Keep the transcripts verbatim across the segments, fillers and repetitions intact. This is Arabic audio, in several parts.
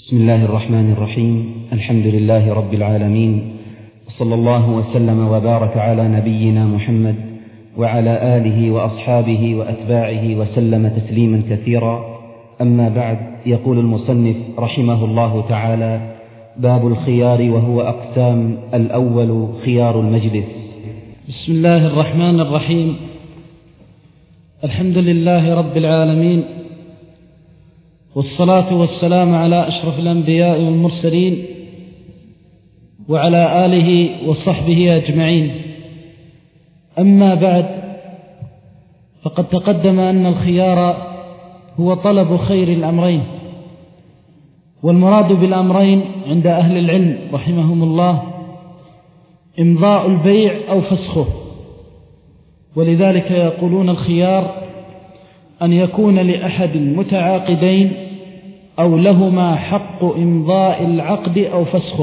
بسم الله الرحمن الرحيم. الحمد لله رب العالمين، وصلى الله وسلم وبارك على نبينا محمد وعلى آله وأصحابه وأتباعه وسلم تسليما كثيرا. أما بعد، يقول المصنف رحمه الله تعالى: باب الخيار، وهو أقسام. الأول خيار المجلس. بسم الله الرحمن الرحيم. الحمد لله رب العالمين، والصلاة والسلام على أشرف الأنبياء والمرسلين وعلى آله وصحبه أجمعين. أما بعد، فقد تقدم أن الخيار هو طلب خير الأمرين، والمراد بالأمرين عند أهل العلم رحمهم الله إمضاء البيع أو فسخه، ولذلك يقولون الخيار أن يكون لأحد المتعاقدين أو لهما حق إمضاء العقد أو فسخه.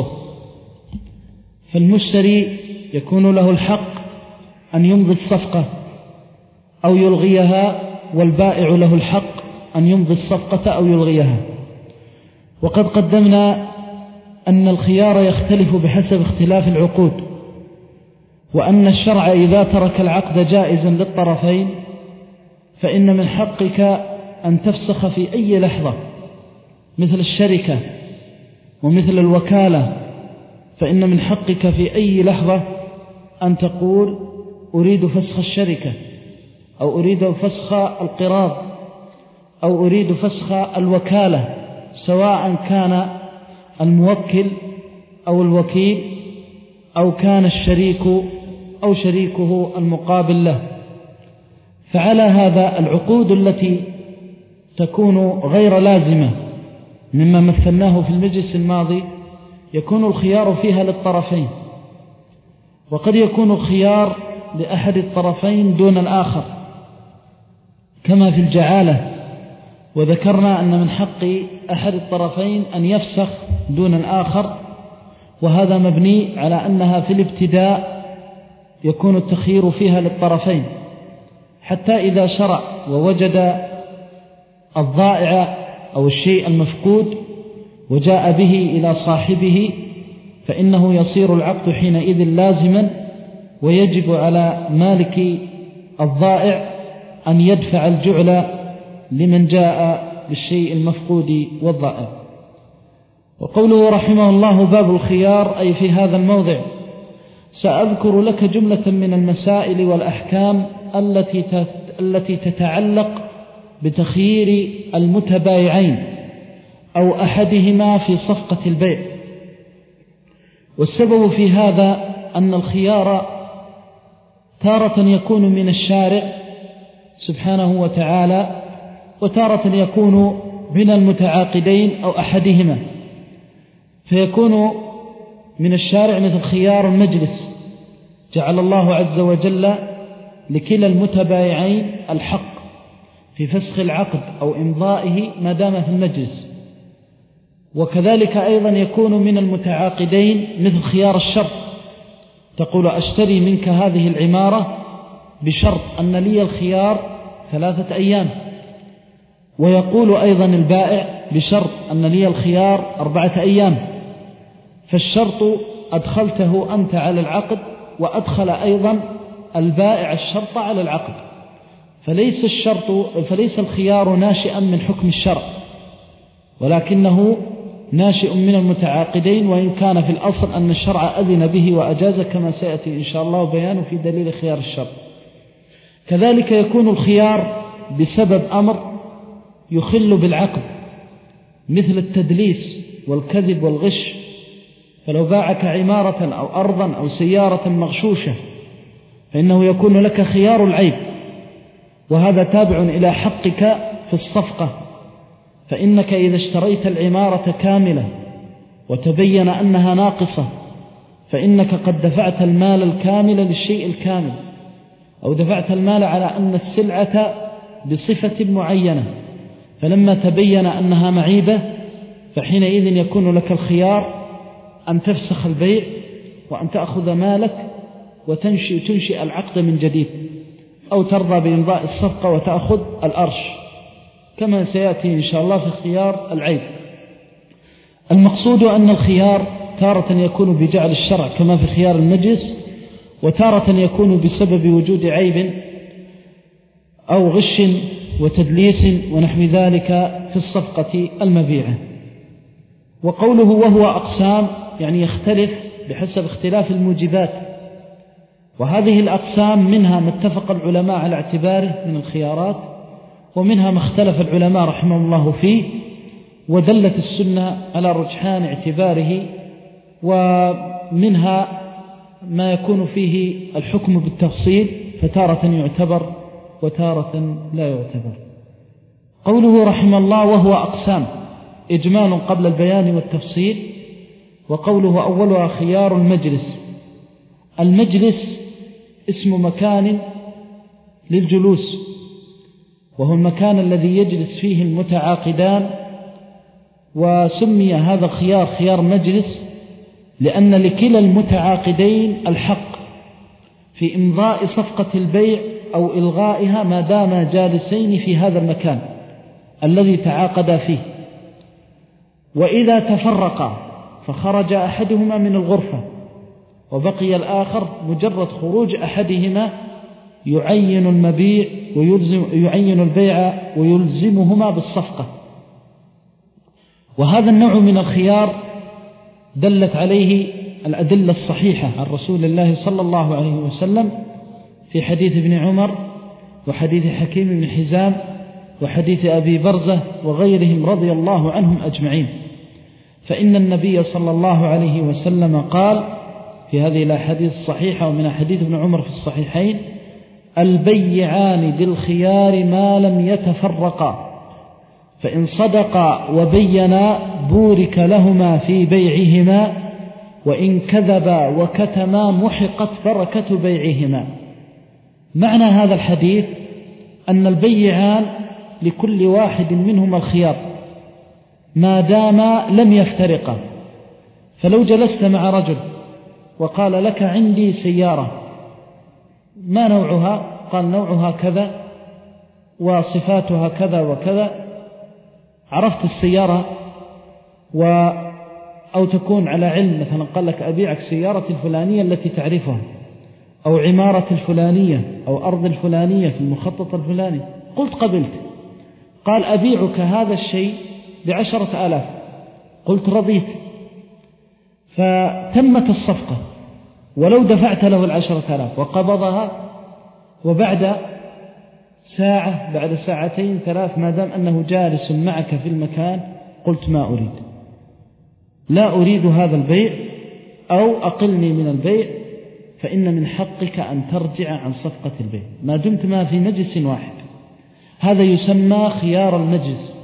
فالمشتري يكون له الحق أن يمضي الصفقة أو يلغيها، والبائع له الحق أن يمضي الصفقة أو يلغيها. وقد قدمنا أن الخيار يختلف بحسب اختلاف العقود، وأن الشرع إذا ترك العقد جائزا للطرفين فإن من حقك أن تفسخ في أي لحظة، مثل الشركة ومثل الوكالة، فإن من حقك في أي لحظة أن تقول أريد فسخ الشركة، أو أريد فسخ القراض، أو أريد فسخ الوكالة، سواء كان الموكل أو الوكيل أو كان الشريك أو شريكه المقابل له. فعلى هذا العقود التي تكون غير لازمة مما مثلناه في المجلس الماضي يكون الخيار فيها للطرفين، وقد يكون الخيار لأحد الطرفين دون الآخر، كما في الجعالة، وذكرنا أن من حق أحد الطرفين أن يفسخ دون الآخر، وهذا مبني على أنها في الابتداء يكون التخيير فيها للطرفين، حتى إذا شرع ووجد الضائع أو الشيء المفقود وجاء به إلى صاحبه فإنه يصير العقد حينئذ لازما، ويجب على مالك الضائع أن يدفع الجعل لمن جاء بالشيء المفقود والضائع. وقوله رحمه الله باب الخيار، أي في هذا الموضع سأذكر لك جملة من المسائل والأحكام التي التي تتعلق بتخيير المتبايعين أو أحدهما في صفقة البيع. والسبب في هذا أن الخيار تارة يكون من الشارع سبحانه وتعالى، وتارة يكون من المتعاقدين أو أحدهما. فيكون من الشارع مثل خيار المجلس، جعل الله عز وجل لكلا المتبايعين الحق في فسخ العقد أو إمضائه ما دام في المجلس. وكذلك أيضا يكون من المتعاقدين مثل خيار الشرط، تقول أشتري منك هذه العمارة بشرط أن لي الخيار ثلاثة أيام، ويقول أيضا البائع بشرط أن لي الخيار أربعة أيام. فالشرط أدخلته أنت على العقد، وأدخل أيضا البائع الشرط على العقد، فليس الشرط فليس الخيار ناشئا من حكم الشرع، ولكنه ناشئ من المتعاقدين، وإن كان في الأصل أن الشرع أذن به وأجاز، كما سيأتي إن شاء الله بيانه في دليل خيار الشرط. كذلك يكون الخيار بسبب أمر يخل بالعقد، مثل التدليس والكذب والغش، فلو باعك عمارة أو أرضا أو سيارة مغشوشة فإنه يكون لك خيار العيب، وهذا تابع إلى حقك في الصفقة. فإنك إذا اشتريت العمارة كاملة وتبين أنها ناقصة فإنك قد دفعت المال الكامل للشيء الكامل، أو دفعت المال على أن السلعة بصفة معينة، فلما تبين أنها معيبة فحينئذ يكون لك الخيار أن تفسخ البيع وأن تأخذ مالك وتنشئ تنشئ العقد من جديد، أو ترضى بإمضاء الصفقة وتأخذ الأرش، كما سيأتي إن شاء الله في خيار العيب. المقصود أن الخيار تارة يكون بجعل الشرع كما في خيار المجلس، وتارة يكون بسبب وجود عيب أو غش وتدليس ونحو ذلك في الصفقة المبيعة. وقوله وهو أقسام يعني يختلف بحسب اختلاف الموجبات، وهذه الأقسام منها ما اتفق العلماء على اعتباره من الخيارات، ومنها ما اختلف العلماء رحمه الله فيه، ودلت السنة على رجحان اعتباره، ومنها ما يكون فيه الحكم بالتفصيل فتارة يعتبر وتارة لا يعتبر. قوله رحمه الله وهو أقسام إجمال قبل البيان والتفصيل. وقوله أولها خيار المجلس. المجلس اسم مكان للجلوس، وهو المكان الذي يجلس فيه المتعاقدان، وسمي هذا الخيار خيار مجلس لأن لكلا المتعاقدين الحق في إمضاء صفقة البيع أو إلغائها ما داما جالسين في هذا المكان الذي تعاقدا فيه. وإذا تفرقا فخرج أحدهما من الغرفة وبقي الآخر، مجرد خروج أحدهما يعين المبيع ويلزم يعين البيع ويلزمهما بالصفقة. وهذا النوع من الخيار دلت عليه الأدلة الصحيحة عن رسول الله صلى الله عليه وسلم في حديث ابن عمر وحديث حكيم بن حزام وحديث أبي برزة وغيرهم رضي الله عنهم أجمعين. فإن النبي صلى الله عليه وسلم قال في هذه الأحاديث الصحيحة ومن حديث ابن عمر في الصحيحين: البيعان بالخيار ما لم يتفرقا، فإن صدقا وبينا بورك لهما في بيعهما، وإن كذبا وكتما محقت بركة بيعهما. معنى هذا الحديث أن البيعان لكل واحد منهما الخيار ما داما لم يفترقا. فلو جلست مع رجل وقال لك عندي سيارة، ما نوعها؟ قال نوعها كذا وصفاتها كذا وكذا، عرفت السيارة و أو تكون على علم، مثلا قال لك أبيعك سيارة الفلانية التي تعرفها، أو عمارة الفلانية، أو أرض الفلانية في المخطط الفلاني، قلت قبلت. قال أبيعك هذا الشيء بعشرة آلاف، قلت رضيت، فتمت الصفقة. ولو دفعت له العشرة آلاف وقبضها، وبعد ساعة بعد ساعتين ثلاث ما دام أنه جالس معك في المكان قلت ما أريد، لا أريد هذا البيع أو أقلني من البيع، فإن من حقك أن ترجع عن صفقة البيع ما دمت ما في مجلس واحد. هذا يسمى خيار المجلس.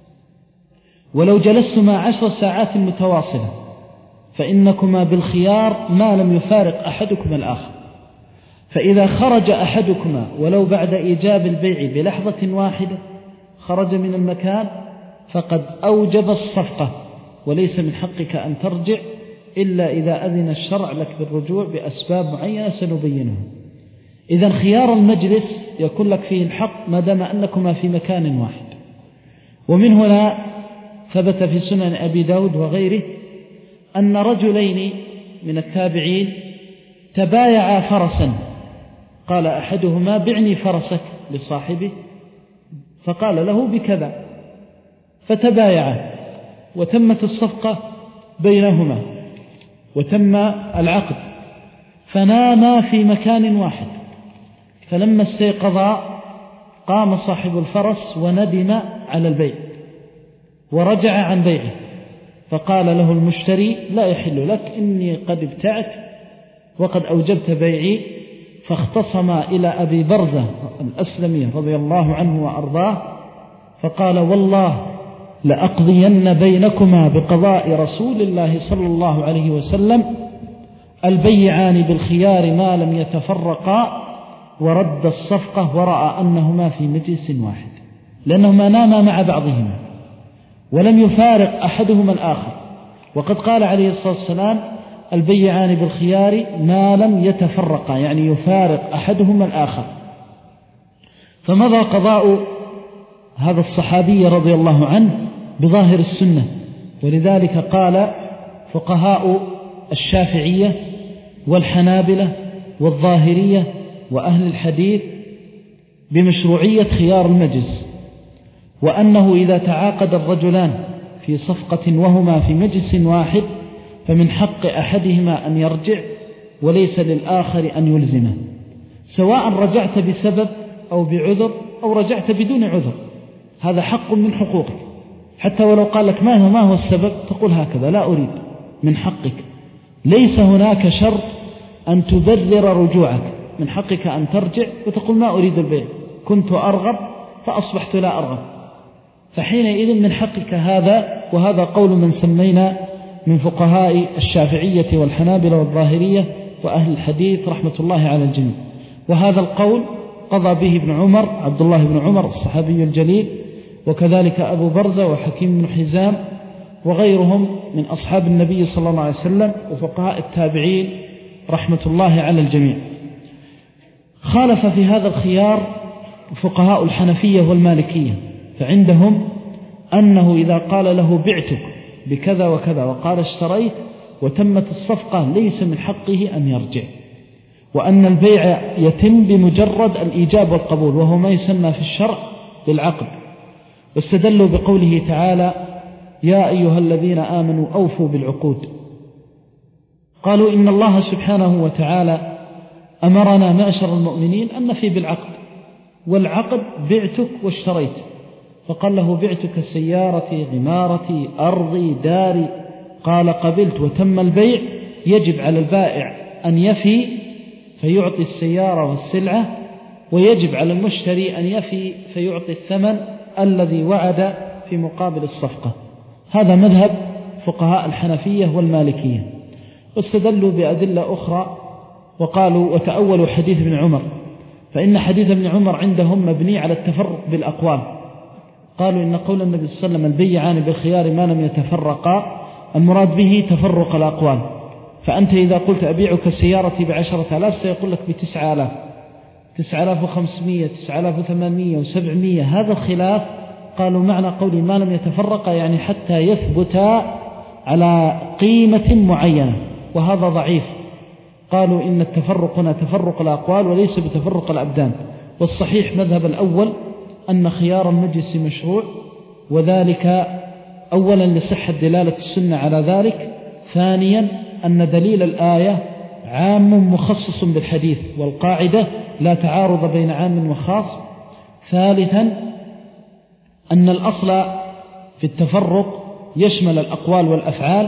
ولو جلستما عشر ساعات متواصلة فإنكما بالخيار ما لم يفارق أحدكما الآخر. فإذا خرج أحدكما ولو بعد إيجاب البيع بلحظة واحدة خرج من المكان فقد أوجب الصفقة، وليس من حقك أن ترجع إلا إذا أذن الشرع لك بالرجوع بأسباب معينة سنبينها. إذن خيار المجلس يكون لك فيه الحق ما دام أنكما في مكان واحد. ومن هنا ثبت في سنن أبي داود وغيره أن رجلين من التابعين تبايعا فرسا، قال أحدهما بعني فرسك لصاحبه، فقال له بكذا، فتبايعا وتمت الصفقة بينهما وتم العقد، فناما في مكان واحد. فلما استيقظا قام صاحب الفرس وندم على البيع ورجع عن بيعه، فقال له المشتري لا يحل لك، إني قد ابتعت وقد أوجبت بيعي. فاختصم إلى أبي برزة الأسلمي رضي الله عنه وأرضاه، فقال والله لأقضين بينكما بقضاء رسول الله صلى الله عليه وسلم، البيعان بالخيار ما لم يتفرقا، ورد الصفقة ورأى أنهما في مجلس واحد، لأنهما ناما مع بعضهما ولم يفارق أحدهما الآخر. وقد قال عليه الصلاة والسلام البيعان بالخيار ما لم يتفرقا، يعني يفارق أحدهما الآخر. فمضى قضاء هذا الصحابي رضي الله عنه بظاهر السنة، ولذلك قال فقهاء الشافعية والحنابلة والظاهرية وأهل الحديث بمشروعية خيار المجلس، وأنه إذا تعاقد الرجلان في صفقة وهما في مجلس واحد فمن حق أحدهما أن يرجع وليس للآخر أن يلزمه، سواء رجعت بسبب أو بعذر أو رجعت بدون عذر، هذا حق من حقوقك. حتى ولو قال لك ما هو, ما هو السبب تقول هكذا لا أريد، من حقك. ليس هناك شرط أن تبرر رجوعك، من حقك أن ترجع وتقول ما أريد البيع، كنت أرغب فأصبحت لا أرغب، فحينئذ من حقك هذا. وهذا قول من سمينا من فقهاء الشافعية والحنابلة والظاهرية وأهل الحديث رحمة الله على الجميع. وهذا القول قضى به ابن عمر عبد الله بن عمر الصحابي الجليل، وكذلك أبو برزة وحكيم بن حزام وغيرهم من أصحاب النبي صلى الله عليه وسلم وفقهاء التابعين رحمة الله على الجميع. خالف في هذا الخيار فقهاء الحنفية والمالكية، فعندهم أنه إذا قال له بعتك بكذا وكذا وقال اشتريت وتمت الصفقة ليس من حقه أن يرجع، وأن البيع يتم بمجرد الإيجاب والقبول، وهو ما يسمى في الشرع بالعقد. واستدلوا بقوله تعالى يا أيها الذين آمنوا أوفوا بالعقود. قالوا إن الله سبحانه وتعالى أمرنا معشر المؤمنين أن نفي بالعقد، والعقد بعتك واشتريت، فقال له بعتك سيارتي غمارتي أرضي داري، قال قبلت وتم البيع، يجب على البائع أن يفي فيعطي السيارة والسلعة، ويجب على المشتري أن يفي فيعطي الثمن الذي وعد في مقابل الصفقة. هذا مذهب فقهاء الحنفية والمالكية. واستدلوا بأدلة أخرى وقالوا وتأولوا حديث ابن عمر، فإن حديث ابن عمر عندهم مبني على التفرق بالأقوال. قالوا إن قول النبي صلى الله عليه وسلم البيعان بالخيار ما لم يتفرقا المراد به تفرق الأقوال، فأنت إذا قلت أبيعك سيارتي بعشرة آلاف سيقول لك بتسعة آلاف، تسعة آلاف وخمسمية، تسعة آلاف وثمانمية وسبعمية، هذا الخلاف. قالوا معنى قولي ما لم يتفرق يعني حتى يثبت على قيمة معينة، وهذا ضعيف. قالوا إن التفرق هنا تفرق الأقوال وليس بتفرق الأبدان. والصحيح مذهب الأول أن خيار المجلس مشروع، وذلك أولا لصحة دلالة السنة على ذلك، ثانيا أن دليل الآية عام مخصص بالحديث، والقاعدة لا تعارض بين عام وخاص، ثالثا أن الأصل في التفرق يشمل الأقوال والأفعال،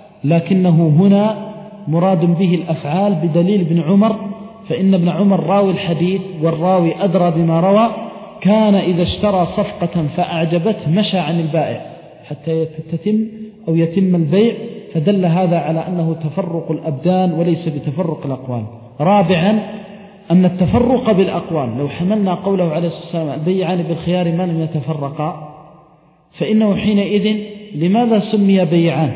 لكنه هنا مراد به الأفعال بدليل ابن عمر، فإن ابن عمر راوي الحديث والراوي أدرى بما روى، كان إذا اشترى صفقة فأعجبته مشى عن البائع حتى تتم أو يتم البيع، فدل هذا على أنه تفرق الأبدان وليس بتفرق الأقوال. رابعا أن التفرق بالأقوال لو حملنا قوله عليه الصلاة والسلام البيعان بالخيار ما لم يتفرقا، فإنه حينئذ لماذا سمي بيعان؟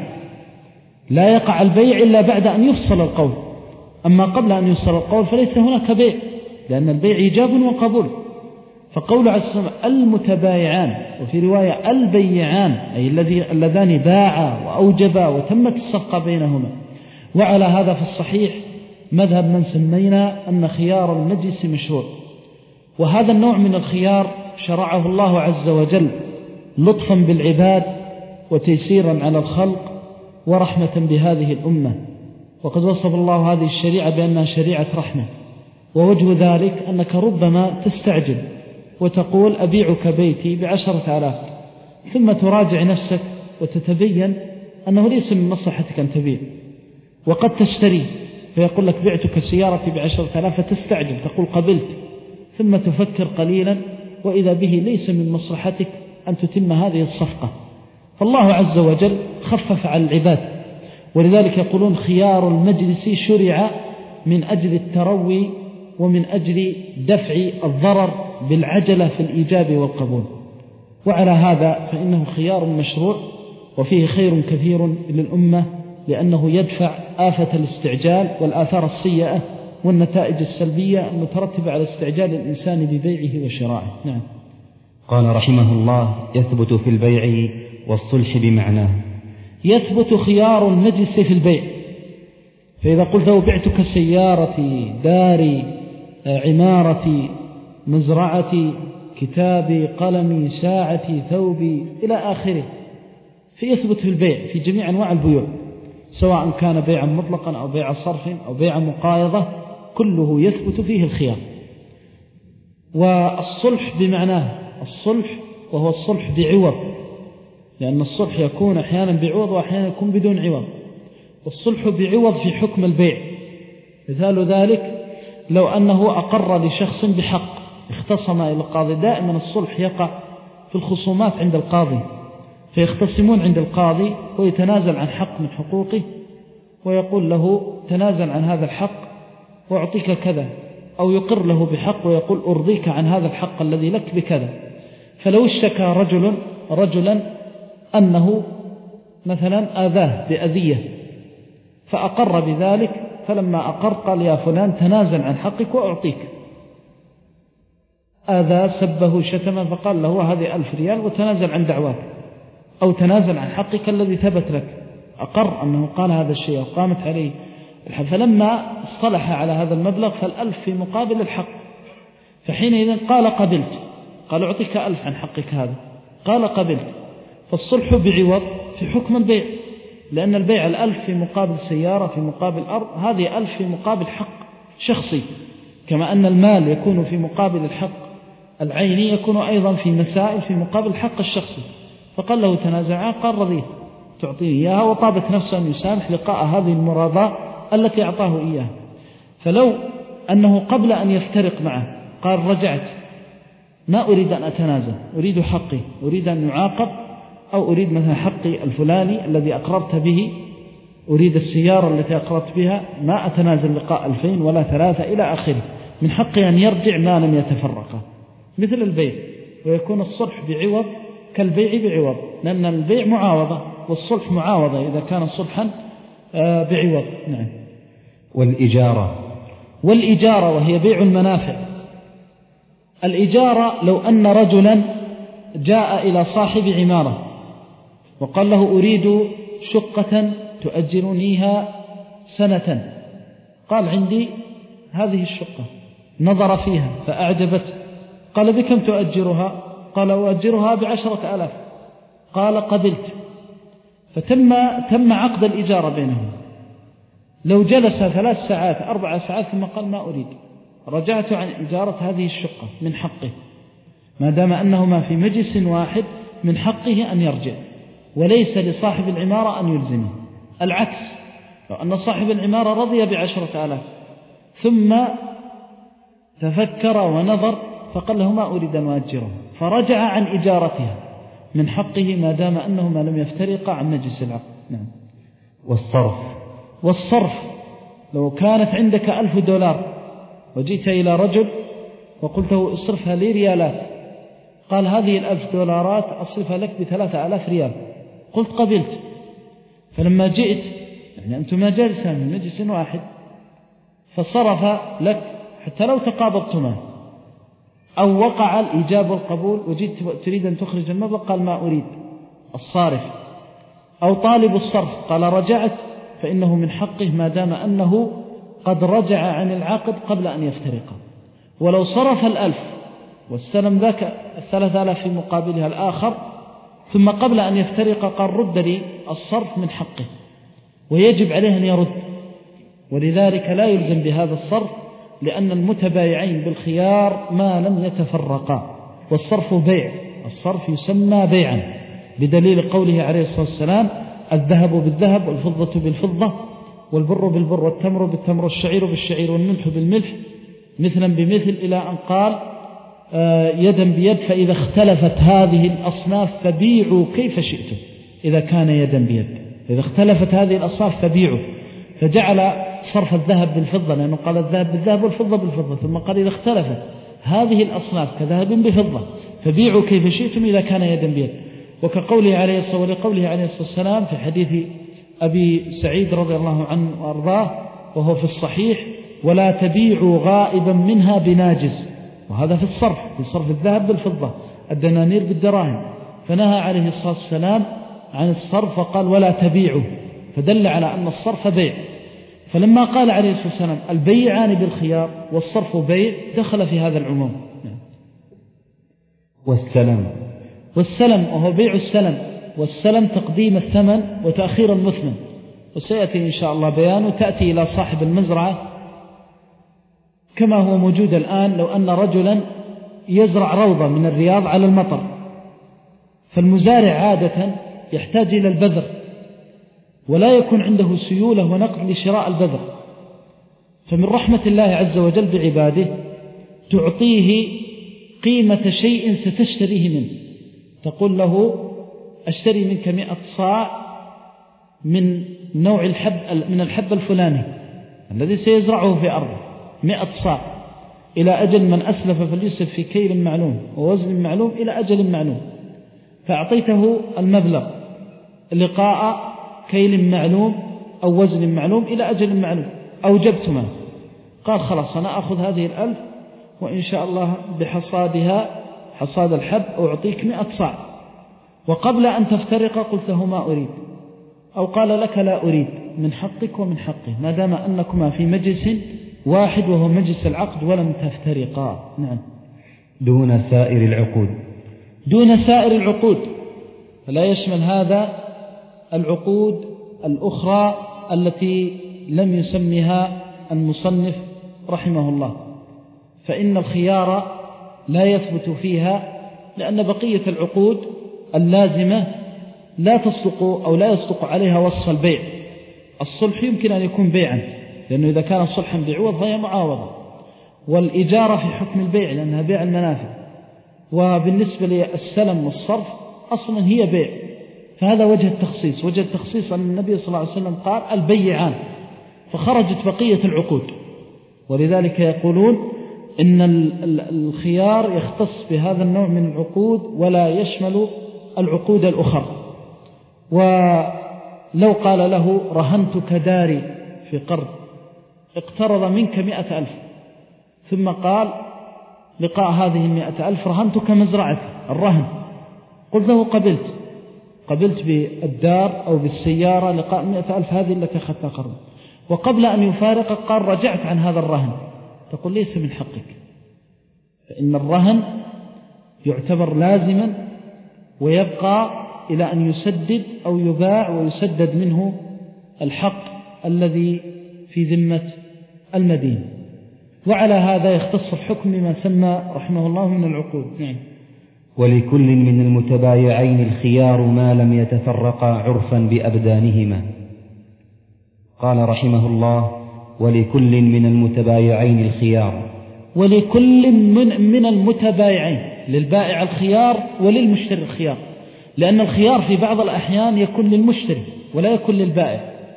لا يقع البيع إلا بعد أن يفصل القول، أما قبل أن يفصل القول فليس هناك بيع، لأن البيع إيجاب وقبول. فقول عليه الصلاة والسلام المتبايعان، وفي رواية البيعان، أي اللذان باعا وأوجبا وتمت الصفقة بينهما. وعلى هذا في الصحيح مذهب من سمينا أن خيار المجلس مشروع. وهذا النوع من الخيار شرعه الله عز وجل لطفا بالعباد وتيسيرا على الخلق ورحمة بهذه الأمة، وقد وصف الله هذه الشريعة بأنها شريعة رحمة. ووجه ذلك أنك ربما تستعجل وتقول أبيعك بيتي بعشرة آلاف، ثم تراجع نفسك وتتبين أنه ليس من مصلحتك أن تبيع، وقد تشتري فيقول لك بعتك سيارتي بعشرة آلاف، فتستعجل تقول قبلت، ثم تفكر قليلا وإذا به ليس من مصلحتك أن تتم هذه الصفقة. فالله عز وجل خفف على العباد، ولذلك يقولون خيار المجلس شرع من أجل التروي ومن أجل دفع الضرر بالعجلة في الإيجاب والقبول. وعلى هذا فإنه خيار مشروع وفيه خير كثير للأمة، لأنه يدفع آفة الاستعجال والآثار السيئة والنتائج السلبية المترتبة على استعجال الإنسان ببيعه وشرائه. نعم. قال رحمه الله: يثبت في البيع والصلح بمعناه، يثبت خيار المجلس في البيع. فإذا قلت له بعتك سيارتي، داري، عمارتي، مزرعتي، كتابي، قلمي، ساعتي، ثوبي إلى آخره، فيثبت في البيع في جميع أنواع البيوع، سواء كان بيعا مطلقا أو بيع صرف أو بيع مقايضة، كله يثبت فيه الخيار. والصلح بمعناه الصلح، وهو الصلح بعوض، لأن الصلح يكون أحيانا بعوض وأحيانا يكون بدون عوض. والصلح بعوض في حكم البيع، مثال ذلك لو أنه أقر لشخص بحق اختصم إلى القاضي. دائما الصلح يقع في الخصومات عند القاضي، فيختصمون عند القاضي ويتنازل عن حق من حقوقه ويقول له تنازل عن هذا الحق وأعطيك كذا، أو يقر له بحق ويقول أرضيك عن هذا الحق الذي لك بكذا. فلو اشتكى رجل رجلا أنه مثلا آذاه بأذية فأقر بذلك، فلما أقر قال يا فلان تنازل عن حقك وأعطيك. آذاه سبه شتما فقال له هذه ألف ريال وتنازل عن دعواك، أو تنازل عن حقك الذي ثبت لك. أقر أنه قال هذا الشيء وقامت عليه، فلما اصطلح على هذا المبلغ فالألف في مقابل الحق، فحينئذ قال قبلت، قال أعطيك ألف عن حقك هذا، قال قبلت. فالصلح بعوض في حكم البيع، لأن البيع الألف في مقابل سيارة في مقابل أرض، هذه ألف في مقابل حق شخصي، كما أن المال يكون في مقابل الحق العيني يكون أيضا في مسائل في مقابل الحق الشخصي. فقال له تنازع، قال رضيت تعطيه إياها، وطابت نفسه أن يسامح لقاء هذه المراضاة التي أعطاه إياها. فلو أنه قبل أن يفترق معه قال رجعت ما أريد أن أتنازل، أريد حقي، أريد أن يعاقب، أو أريد مثلا حقي الفلاني الذي أقررت به، أريد السيارة التي أقررت بها، ما أتنازل لقاء ألفين ولا ثلاثة إلى آخره، من حقي أن يرجع ما لم يتفرقا، مثل البيع. ويكون الصلح بعوض كالبيع بعوض، لأن البيع معاوضة والصلح معاوضة إذا كان صلحا بعوض. نعم. والإجارة والإجارة وهي بيع المنافع. الإجارة لو أن رجلا جاء إلى صاحب عمارة وقال له أريد شقة تؤجرنيها سنة، قال عندي هذه الشقة، نظر فيها فأعجبته، قال بكم تؤجرها؟ قال أؤجرها بعشرة آلاف، قال قبلت، فتم تم عقد الإجارة بينهم. لو جلس ثلاث ساعات أربع ساعات ثم قال ما أريد، رجعت عن إجارة هذه الشقة، من حقه ما دام أنهما في مجلس واحد من حقه أن يرجع، وليس لصاحب العمارة أن يلزمه. العكس، لو أن صاحب العمارة رضي بعشرة آلاف ثم تفكر ونظر فقال له ما أريد أن أؤجره، فرجع عن إجارتها، من حقه ما دام أنهما لم يفترقا عن مجلس العقد. نعم. والصرف والصرف لو كانت عندك ألف دولار وجئت إلى رجل وقلت له اصرفها لي ريالات، قال هذه الألف دولارات أصرفها لك بثلاثة آلاف ريال، قلت قبلت. فلما جئت، يعني أنتما جالسان من مجلس واحد، فصرف لك حتى لو تقابضتما أو وقع الإيجاب والقبول وجئت تريد أن تخرج المبلغ، قال ما أريد الصارف، أو طالب الصرف قال رجعت، فإنه من حقه ما دام أنه قد رجع عن العقد قبل أن يفترق. ولو صرف الألف واستلم ذاك الثلاثة آلاف في مقابلها الآخر ثم قبل أن يفترق قال رد لي الصرف، من حقه ويجب عليه أن يرد، ولذلك لا يلزم بهذا الصرف، لأن المتبايعين بالخيار ما لم يتفرقا. والصرف بيع، الصرف يسمى بيعا بدليل قوله عليه الصلاة والسلام الذهب بالذهب والفضة بالفضة والبر بالبر والتمر بالتمر والشعير بالشعير والملح بالملح مثلا بمثل، إلى أن قال يدا بيد، فإذا اختلفت هذه الأصناف فبيعوا كيف شئتم. إذا كان يدا بيد، إذا اختلفت هذه الأصناف فبيعوا، فجعل صرف الذهب بالفضة لأنه قال الذهب بالذهب والفضة بالفضة، ثم قال إذا اختلفت هذه الأصناف كذهب بفضة فبيعوا كيف شئتم إذا كان يدا بيد. وكقوله عليه الصلاة ولقوله عليه الصلاة والسلام في حديث أبي سعيد رضي الله عنه وأرضاه وهو في الصحيح ولا تبيعوا غائبا منها بناجز، وهذا في الصرف، في صرف الذهب بالفضة، الدنانير بالدراهم. فنهى عليه الصلاة والسلام عن الصرف وقال ولا تبيعوا، فدل على أن الصرف بيع. فلما قال عليه الصلاة والسلام البيعان بالخيار والصرف بيع دخل في هذا العموم. والسلم والسلم وهو بيع السلم، والسلم تقديم الثمن وتأخير المثمن، وسيأتي إن شاء الله بيانه. تأتي إلى صاحب المزرعة كما هو موجود الآن، لو أن رجلا يزرع روضة من الرياض على المطر، فالمزارع عادة يحتاج إلى البذر ولا يكون عنده سيولة ونقد لشراء البذر، فمن رحمة الله عز وجل بعباده تعطيه قيمة شيء ستشتريه منه. تقول له أشتري منك مئة صاع من نوع الحب من الحب الفلاني الذي سيزرعه في أرضه، مئة صاع إلى أجل من أسلف فليسلف في كيل معلوم ووزن معلوم إلى أجل معلوم، فأعطيته المبلغ لقاء كيل معلوم أو وزن معلوم إلى أجل معلوم، أوجبت منه. قال خلاص أنا أخذ هذه الألف وإن شاء الله بحصادها حصاد الحب أعطيك مئة صاع، وقبل أن تفترق قلت له ما أريد، أو قال لك لا أريد، من حقك ومن حقه ما دام أنكما في مجلس واحد وهو مجلس العقد ولم تفترقا. نعم. دون سائر العقود دون سائر العقود، فلا يشمل هذا العقود الأخرى التي لم يسمها المصنف رحمه الله، فإن الخيار لا يثبت فيها، لأن بقية العقود اللازمة لا تصدق أو لا يصدق عليها وصف البيع. الصلح يمكن أن يكون بيعا لأنه إذا كان صلحا بعوض فهي معاوضة، والإجارة في حكم البيع لأنها بيع المنافع، وبالنسبة للسلم والصرف أصلا هي بيع، فهذا وجه التخصيص. وجه التخصيص أن النبي صلى الله عليه وسلم قال البيعان، فخرجت بقية العقود. ولذلك يقولون إن الخيار يختص بهذا النوع من العقود ولا يشمل العقود الأخرى. ولو قال له رهنتك داري في قرض، اقترض منك مئة ألف، ثم قال لقاء هذه المئة ألف رهنتك مزرعتي الرهن، قلت له قبلت قبلت بالدار أو بالسيارة لقاء مئة ألف هذه التي أخذتها قرض، وقبل أن يفارقك قال رجعت عن هذا الرهن، تقول ليس من حقك، فإن الرهن يعتبر لازما ويبقى إلى أن يسدد أو يباع ويسدد منه الحق الذي في ذمة المدين. وعلى هذا يختص الحكم بما سمى رحمه الله من العقود. يعني ولكل من المتبايعين الخيار ما لم يتفرقا عرفا بأبدانهما. قال رحمه الله ولكل من المتبايعين الخيار، ولكل من, من المتبايعين، للبائع الخيار وللمشتري الخيار، لأن الخيار في بعض الأحيان يكون للمشتري ولا يكون للبائع.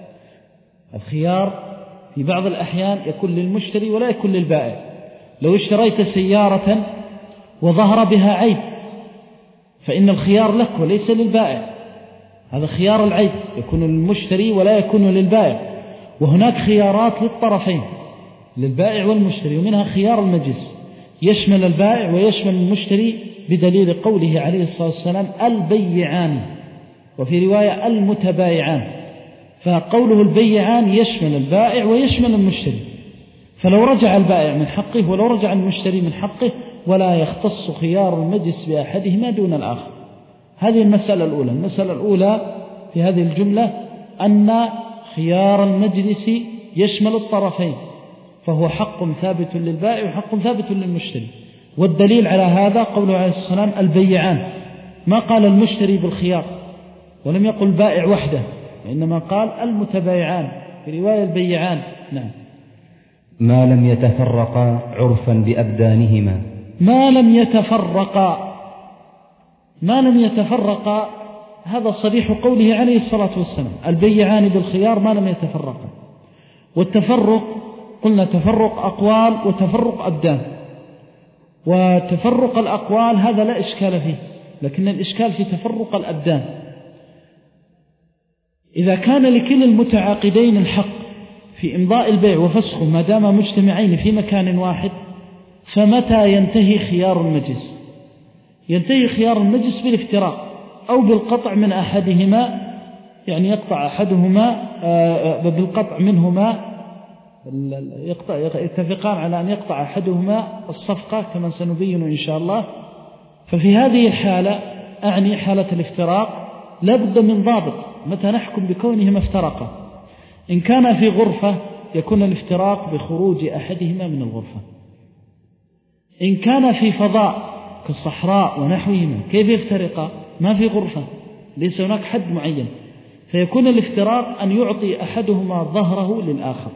الخيار في بعض الأحيان يكون للمشتري ولا يكون للبائع. لو اشتريت سيارة وظهر بها عيب فإن الخيار لك وليس للبائع، هذا خيار العيب يكون للمشتري ولا يكون للبائع. وهناك خيارات للطرفين للبائع والمشتري، ومنها خيار المجلس يشمل البائع ويشمل المشتري بدليل قوله عليه الصلاة والسلام البيعان، وفي رواية المتبايعان، فقوله البيعان يشمل البائع ويشمل المشتري، فلو رجع البائع من حقه ولو رجع المشتري من حقه، ولا يختص خيار المجلس بأحدهما دون الآخر. هذه المسألة الأولى. المسألة الأولى في هذه الجملة أن خيار المجلس يشمل الطرفين، فهو حق ثابت للبائع وحق ثابت للمشتري. والدليل على هذا قوله عليه الصلاة والسلام البيعان، ما قال المشتري بالخيار ولم يقل بائع وحده، وإنما قال المتبايعان، في رواية البيعان. نعم. ما لم يتفرقا عرفا بأبدانهما، ما لم يتفرقا، ما لم يتفرقا هذا صريح قوله عليه الصلاة والسلام البيعان بالخيار ما لم يتفرقا. والتفرق قلنا تفرق أقوال وتفرق أبدان، وتفرق الأقوال هذا لا إشكال فيه، لكن الإشكال في تفرق الأبدان. إذا كان لكل المتعاقدين الحق في إمضاء البيع وفسخه ما دام مجتمعين في مكان واحد، فمتى ينتهي خيار المجلس؟ ينتهي خيار المجلس بالافتراق. أو بالقطع من أحدهما، يعني يقطع أحدهما بالقطع منهما، يتفقان على أن يقطع أحدهما الصفقة كما سنبين إن شاء الله. ففي هذه الحالة، أعني حالة الافتراق، لابد من ضابط متى نحكم بكونهما افترقا. إن كان في غرفة يكون الافتراق بخروج أحدهما من الغرفة. إن كان في فضاء كالصحراء ونحوهما كيف يفترقا؟ ما في غرفة، ليس هناك حد معين، فيكون الافتراق أن يعطي أحدهما ظهره للآخر،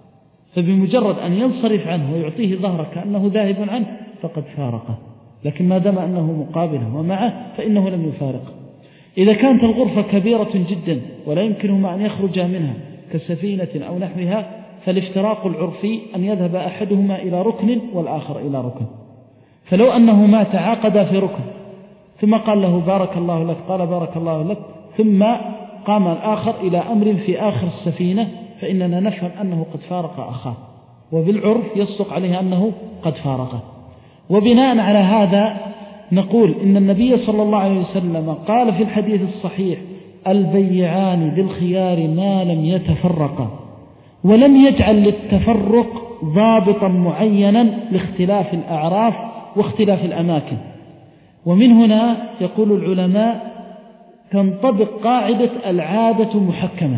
فبمجرد أن ينصرف عنه ويعطيه ظهره كأنه ذاهب عنه فقد فارقه، لكن ما دام أنه مقابله ومعه فإنه لم يفارقه. إذا كانت الغرفة كبيرة جدا ولا يمكنهما أن يخرجا منها كسفينة أو نحوها، فالافتراق العرفي أن يذهب أحدهما إلى ركن والآخر إلى ركن. فلو أنهما تعاقدا في ركن ثم قال له بارك الله لك، قال بارك الله لك، ثم قام الآخر إلى أمر في آخر السفينة، فإننا نفهم أنه قد فارق أخاه، وبالعرف يصدق عليه أنه قد فارقه. وبناء على هذا نقول إن النبي صلى الله عليه وسلم قال في الحديث الصحيح: البيعان بالخيار ما لم يتفرقا، ولم يجعل للتفرق ضابطا معينا لاختلاف الأعراف واختلاف الأماكن. ومن هنا يقول العلماء تنطبق قاعدة العادة محكمة،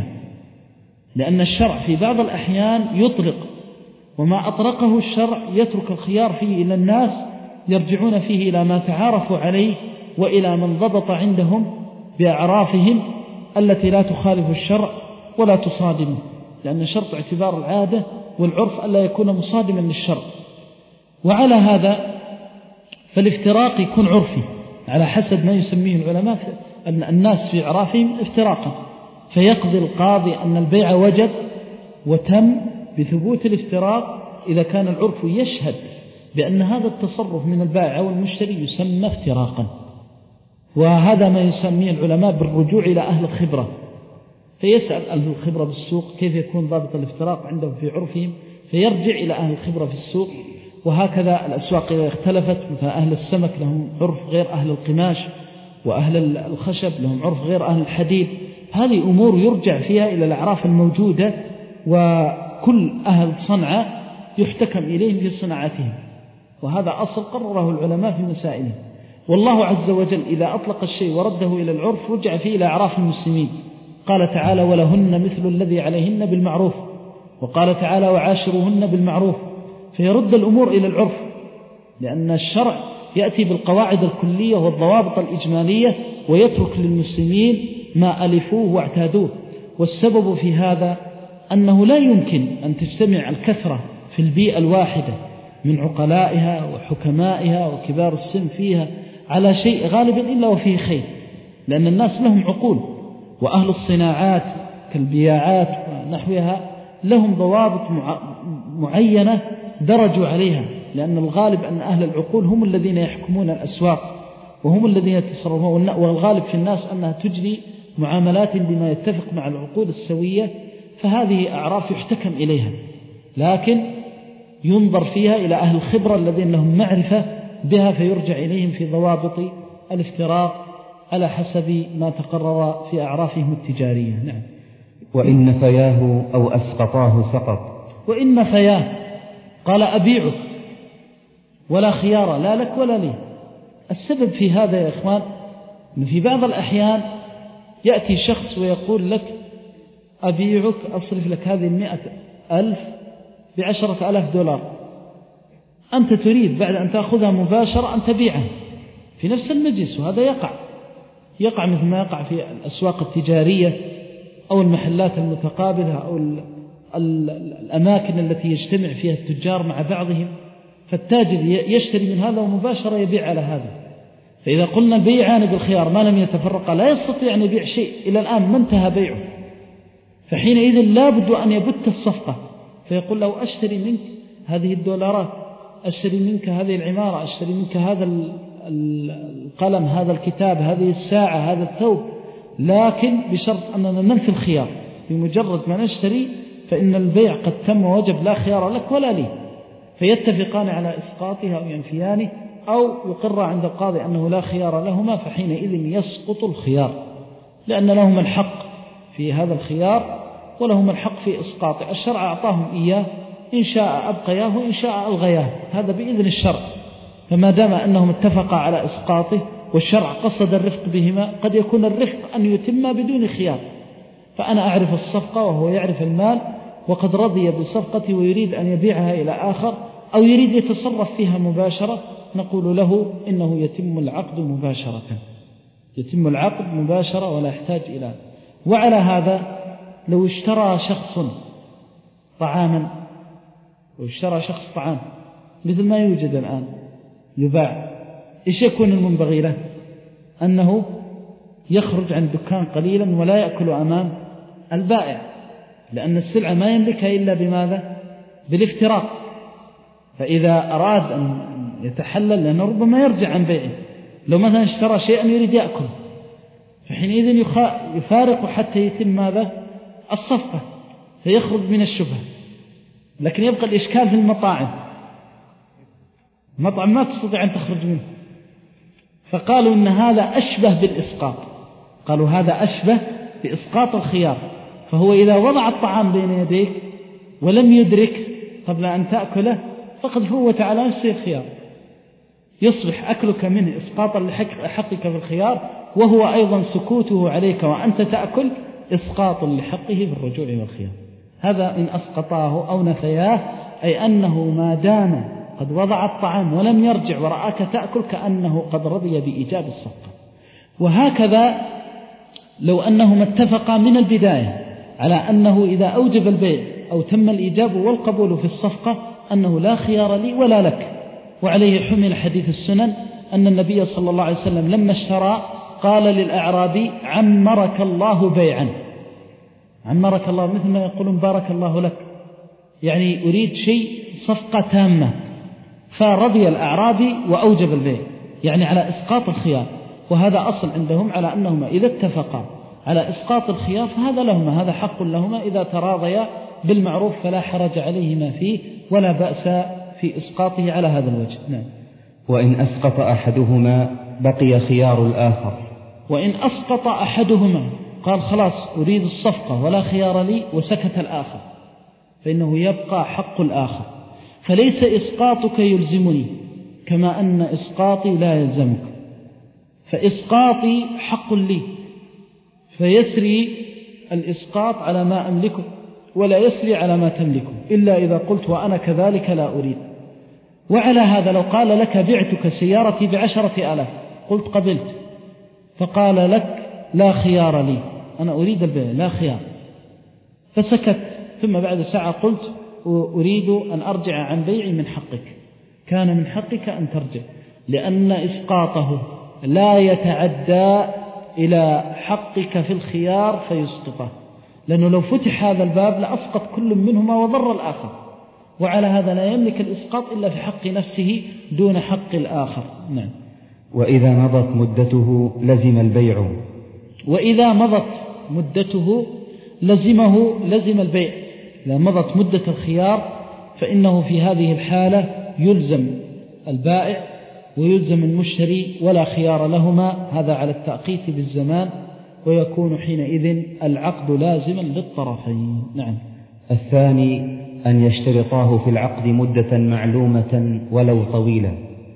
لأن الشرع في بعض الأحيان يطلق، وما أطلقه الشرع يترك الخيار فيه إلى الناس يرجعون فيه إلى ما تعارفوا عليه وإلى من ضبط عندهم بأعرافهم التي لا تخالف الشرع ولا تصادمه، لأن شرط اعتبار العادة والعرف ألا يكون مصادما للشرع. وعلى هذا فالافتراق يكون عرفي على حسب ما يسميه العلماء أن الناس في أعرافهم افتراقا، فيقضي القاضي أن البيع وجب وتم بثبوت الافتراق إذا كان العرف يشهد بأن هذا التصرف من البائع والمشتري يسمى افتراقا. وهذا ما يسميه العلماء بالرجوع إلى أهل الخبرة، فيسأل أهل الخبرة بالسوق كيف يكون ضابط الافتراق عندهم في عرفهم، فيرجع إلى أهل الخبرة في السوق. وهكذا الأسواق إذا اختلفت، مثل أهل السمك لهم عرف غير أهل القماش، وأهل الخشب لهم عرف غير أهل الحديد. هذه أمور يرجع فيها إلى الأعراف الموجودة، وكل أهل صنعة يحتكم إليهم في صناعتهم، وهذا أصل قرره العلماء في مسائله. والله عز وجل إذا أطلق الشيء ورده إلى العرف رجع فيه إلى أعراف المسلمين. قال تعالى: ولهن مثل الذي عليهن بالمعروف، وقال تعالى: وعاشروهن بالمعروف، فيرد الأمور إلى العرف، لأن الشرع يأتي بالقواعد الكلية والضوابط الإجمالية ويترك للمسلمين ما ألفوه واعتادوه. والسبب في هذا أنه لا يمكن أن تجتمع الكثرة في البيئة الواحدة من عقلائها وحكمائها وكبار السن فيها على شيء غالبا إلا وفيه خير، لأن الناس لهم عقول، وأهل الصناعات كالبياعات ونحوها لهم ضوابط معينة درجوا عليها، لأن الغالب أن أهل العقول هم الذين يحكمون الأسواق وهم الذين يتصرفون، والغالب في الناس أنها تجري معاملات بما يتفق مع العقول السوية، فهذه أعراف يحتكم إليها، لكن ينظر فيها إلى أهل الخبرة الذين لهم معرفة بها، فيرجع إليهم في ضوابط الافتراق على حسب ما تقرر في أعرافهم التجارية. نعم. وإن فياه أو أسقطاه سقط. وإن فياه قال: أبيعك ولا خيار لا لك ولا لي. السبب في هذا يا إخوان أن في بعض الأحيان يأتي شخص ويقول لك: أبيعك، أصرف لك هذه المئة ألف بعشرة ألاف دولار، أنت تريد بعد أن تأخذها مباشرة أن تبيعها في نفس المجلس. وهذا يقع يقع مثل ما يقع في الأسواق التجارية أو المحلات المتقابلة أو الأماكن التي يجتمع فيها التجار مع بعضهم، فالتاجر يشتري من هذا ومباشرة يبيع على هذا. فإذا قلنا البيعان بالخيار ما لم يتفرقا لا يستطيع أن يبيع شيء إلى الآن ما انتهى بيعه، فحينئذ لا بد أن يبت الصفقة، فيقول له: أشتري منك هذه الدولارات، أشتري منك هذه العمارة، أشتري منك هذا القلم، هذا الكتاب، هذه الساعة، هذا الثوب، لكن بشرط أننا ننفي الخيار. بمجرد ما نشتري فإن البيع قد تم وجب، لا خيار لك ولا لي، فيتفقان على إسقاطها أو ينفيانه أو يقر عند القاضي أنه لا خيار لهما، فحينئذ يسقط الخيار، لأن لهما الحق في هذا الخيار ولهما الحق في إسقاطه. الشرع أعطاهم إياه، إن شاء أبقياه وإن شاء ألغياه، هذا بإذن الشرع. فما دام أنهم اتفقا على إسقاطه والشرع قصد الرفق بهما، قد يكون الرفق أن يتم بدون خيار. فأنا أعرف الصفقة وهو يعرف المال وقد رضي بالصفقة ويريد أن يبيعها إلى آخر أو يريد يتصرف فيها مباشرة، نقول له إنه يتم العقد مباشرة، يتم العقد مباشرة ولا يحتاج إلى. وعلى هذا لو اشترى شخص طعاما، لو اشترى شخص طعام مثل ما يوجد الآن يباع، إيش يكون المنبغي له؟ أنه يخرج عن دكان قليلا ولا يأكل أمام البائع، لأن السلعة ما يملكها إلا بماذا؟ بالافتراق. فإذا أراد أن يتحلل، لأنه ربما يرجع عن بيعه، لو مثلا اشترى شيئا يريد يأكل، فحينئذ يفارق حتى يتم ماذا؟ الصفقة، فيخرج من الشبهة. لكن يبقى الإشكال في المطاعم، مطعم ما تستطيع أن تخرج منه، فقالوا إن هذا أشبه بالإسقاط، قالوا هذا أشبه بإسقاط الخيار. فهو إذا وضع الطعام بين يديك ولم يدرك قبل أن تأكله فقد فوت على نفسه الخيار، يصبح أكلك منه إسقاطا لحقك في الخيار، وهو أيضا سكوته عليك وأنت تأكل إسقاط لحقه في الرجوع والخيار. هذا إن أسقطاه أو نفياه، أي أنه ما دام قد وضع الطعام ولم يرجع ورآك تأكل كأنه قد رضي بإيجاب الصفقة. وهكذا لو أنهما اتفقا من البداية على أنه إذا أوجب البيع أو تم الإيجاب والقبول في الصفقة أنه لا خيار لي ولا لك. وعليه حمل حديث السنن أن النبي صلى الله عليه وسلم لما اشترى قال للأعرابي عمرك الله بيعا، عمرك الله مثل ما يقولون بارك الله لك، يعني أريد شيء صفقة تامة. فرضي الأعرابي وأوجب البيع، يعني على إسقاط الخيار. وهذا أصل عندهم على أنهما إذا اتفقا على إسقاط الخيار فهذا لهما، هذا حق لهما إذا تراضيا بالمعروف فلا حرج عليهما فيه ولا بأس في إسقاطه على هذا الوجه. نعم. وإن أسقط أحدهما بقي خيار الآخر. وإن أسقط أحدهما قال خلاص أريد الصفقة ولا خيار لي وسكت الآخر، فإنه يبقى حق الآخر. فليس إسقاطك يلزمني كما أن إسقاطي لا يلزمك، فإسقاطي حق لي، فيسري الإسقاط على ما أملكه ولا يسري على ما تملكه، إلا إذا قلت وأنا كذلك لا أريد. وعلى هذا لو قال لك بعتك سيارتي بعشرة آلاف قلت قبلت، فقال لك لا خيار لي، أنا أريد البيع لا خيار، فسكت، ثم بعد ساعة قلت أريد أن أرجع عن بيعي من حقك، كان من حقك أن ترجع، لأن إسقاطه لا يتعدى إلى حقك في الخيار فيسقطه، لأنه لو فتح هذا الباب لأسقط كل منهما وضر الآخر. وعلى هذا لا يملك الإسقاط إلا في حق نفسه دون حق الآخر. نعم. وإذا مضت مدته لزم البيع. وإذا مضت مدته لزمه لزم البيع. إذا مضت مدة الخيار فإنه في هذه الحالة يلزم البائع ويلزم المشتري ولا خيار لهما، هذا على التأقيت بالزمان، ويكون حينئذ العقد لازما للطرفين. نعم. الثاني أن يشترطاه في العقد مدة معلومة ولو طويلة.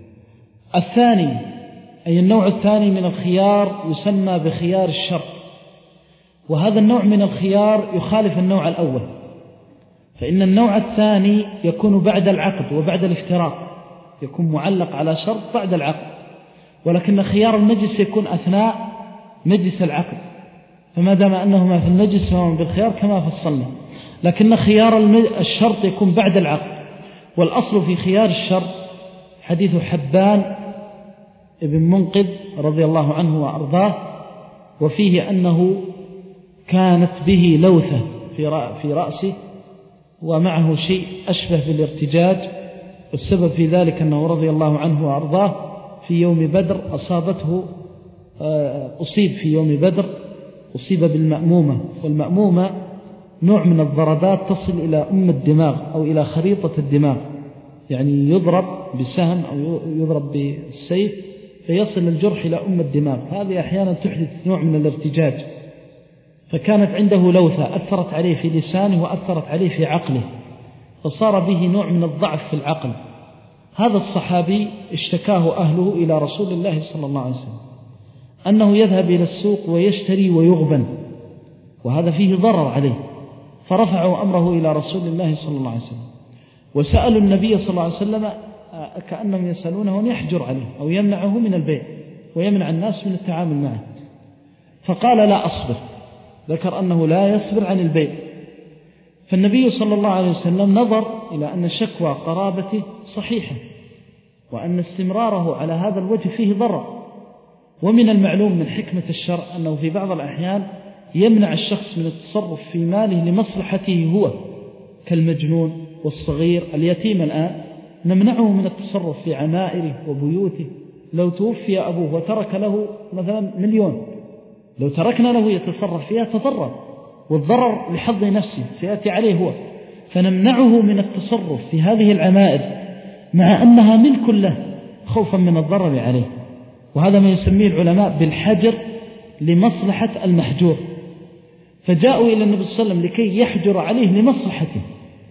الثاني أي النوع الثاني من الخيار يسمى بخيار الشرط، وهذا النوع من الخيار يخالف النوع الأول، فإن النوع الثاني يكون بعد العقد وبعد الافتراق، يكون معلق على شرط بعد العقد، ولكن خيار المجلس يكون أثناء مجلس العقد، فما دام أنهما في المجلس فهم بالخيار كما فصلنا. لكن خيار الشرط يكون بعد العقد، والأصل في خيار الشرط حديث حبان ابن منقذ رضي الله عنه وأرضاه، وفيه أنه كانت به لوثة في رأسه ومعه شيء أشبه بالارتجاج، والسبب في ذلك أنه رضي الله عنه وأرضاه في يوم بدر أصابته أصيب في يوم بدر أصيب بالمأمومة، والمأمومة نوع من الضربات تصل إلى أم الدماغ أو إلى خريطة الدماغ، يعني يضرب بسهم أو يضرب بالسيف فيصل الجرح إلى أم الدماغ. هذه أحيانا تحدث نوع من الارتجاج، فكانت عنده لوثة أثرت عليه في لسانه وأثرت عليه في عقله، فصار به نوع من الضعف في العقل. هذا الصحابي اشتكاه أهله إلى رسول الله صلى الله عليه وسلم أنه يذهب إلى السوق ويشتري ويغبن، وهذا فيه ضرر عليه، فرفعوا أمره إلى رسول الله صلى الله عليه وسلم وسألوا النبي صلى الله عليه وسلم كأنهم يسألونه أن يحجر عليه أو يمنعه من البيع ويمنع الناس من التعامل معه، فقال لا أصبر، ذكر أنه لا يصبر عن البيع. فالنبي صلى الله عليه وسلم نظر إلى أن شكوى قرابته صحيحة وأن استمراره على هذا الوجه فيه ضرر، ومن المعلوم من حكمة الشرع أنه في بعض الأحيان يمنع الشخص من التصرف في ماله لمصلحته هو، كالمجنون والصغير اليتيم الآن نمنعه من التصرف في عمائره وبيوته. لو توفي أبوه وترك له مثلا مليون، لو تركنا له يتصرف فيها تضرر، والضرر لحظ نفسه سيأتي عليه هو، فنمنعه من التصرف في هذه العمائر مع أنها ملك له خوفا من الضرر عليه. وهذا ما يسميه العلماء بالحجر لمصلحة المحجور، فجاءوا إلى النبي صلى الله عليه وسلم لكي يحجر عليه لمصلحته،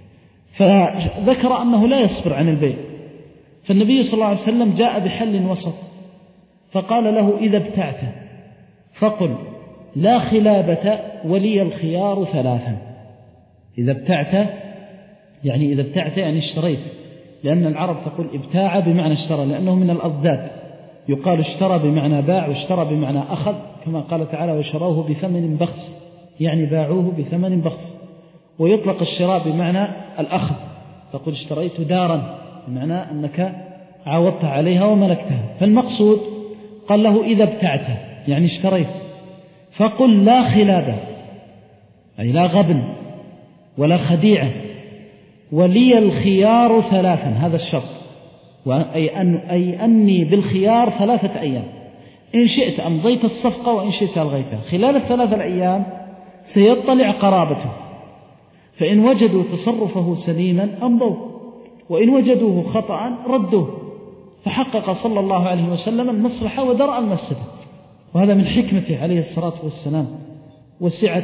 فذكر أنه لا يصبر عن البيع. فالنبي صلى الله عليه وسلم جاء بحل وسط، فقال له إذا ابتعت فقل لا خلابة ولي الخيار ثلاثا. إذا ابتعت يعني إذا ابتعت يعني اشتريت، لأن العرب تقول ابتاع بمعنى اشترى، لأنه من الأضداد، يقال اشترى بمعنى باع واشترى بمعنى أخذ، كما قال تعالى وشروه بثمن بخس، يعني باعوه بثمن بخس. ويطلق الشراء بمعنى الأخذ، تقول اشتريت دارا بمعنى أنك عوضت عليها وملكتها. فالمقصود قال له إذا ابتعت يعني اشتريت فقل لا خلابة أي لا غبن ولا خديعة، ولي الخيار ثلاثا، هذا الشرط، أي, أن أي أني بالخيار ثلاثة أيام، إن شئت أمضيت الصفقة وإن شئت ألغيتها. خلال الثلاثة الأيام سيطلع قرابته، فإن وجدوا تصرفه سليما أمضوه، وإن وجدوه خطأ ردوه. فحقق صلى الله عليه وسلم المصلحة ودرء المفسدة. وهذا من حكمته عليه الصلاة والسلام وسعة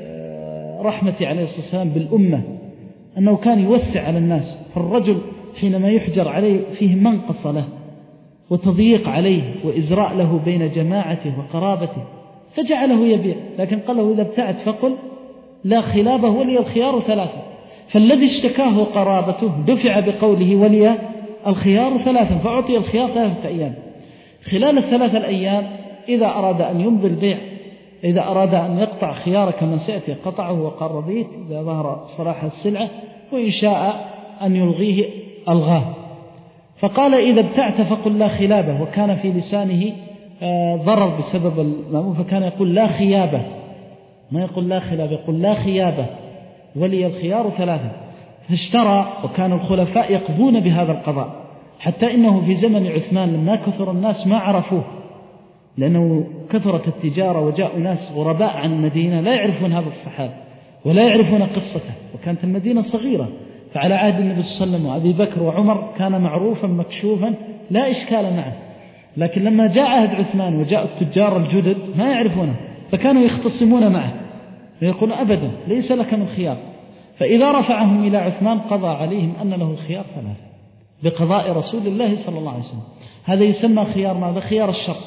رحمته عليه الصلاة والسلام بالأمة، أنه كان يوسع على الناس. فالرجل حينما يحجر عليه فيه منقص له وتضييق عليه وإزراء له بين جماعته وقرابته، فجعله يبيع. لكن قال له إذا ابتعت فقل لا خلابه ولي الخيار ثلاثة. فالذي اشتكاه قرابته دفع بقوله ولي الخيار ثلاثة، فأعطي الخيار ثلاثة أيام. خلال الثلاثة الأيام إذا أراد أن يمضي البيع، إذا أراد أن يقطع خيار كما سيأتي قطعه وقال رضيت إذا ظهر صلاح السلعة، وإن شاء أن يلغيه ألغاه. فقال إذا ابتعت فقل لا خلابة، وكان في لسانه ضرر بسبب المأمون، فكان يقول لا خيابة، ما يقول لا خلابة، يقول لا خيابة ولي الخيار ثلاثة. فاشترى، وكان الخلفاء يقضون بهذا القضاء، حتى إنه في زمن عثمان لما كثر الناس ما عرفوه، لأنه كثرت التجارة وجاءوا ناس غرباء عن المدينة لا يعرفون هذا الصحابي ولا يعرفون قصته، وكانت المدينة صغيرة. فعلى عهد النبي صلى الله عليه وسلم وأبي بكر وعمر كان معروفا مكشوفا لا إشكال معه، لكن لما جاء عهد عثمان وجاء التجار الجدد ما يعرفونه، فكانوا يختصمون معه فيقول أبدا ليس لك من خيار. فإذا رفعهم إلى عثمان قضى عليهم أن له الخيار ثلاثة بقضاء رسول الله صلى الله عليه وسلم. هذا يسمى خيار ماذا؟ خيار الشرط،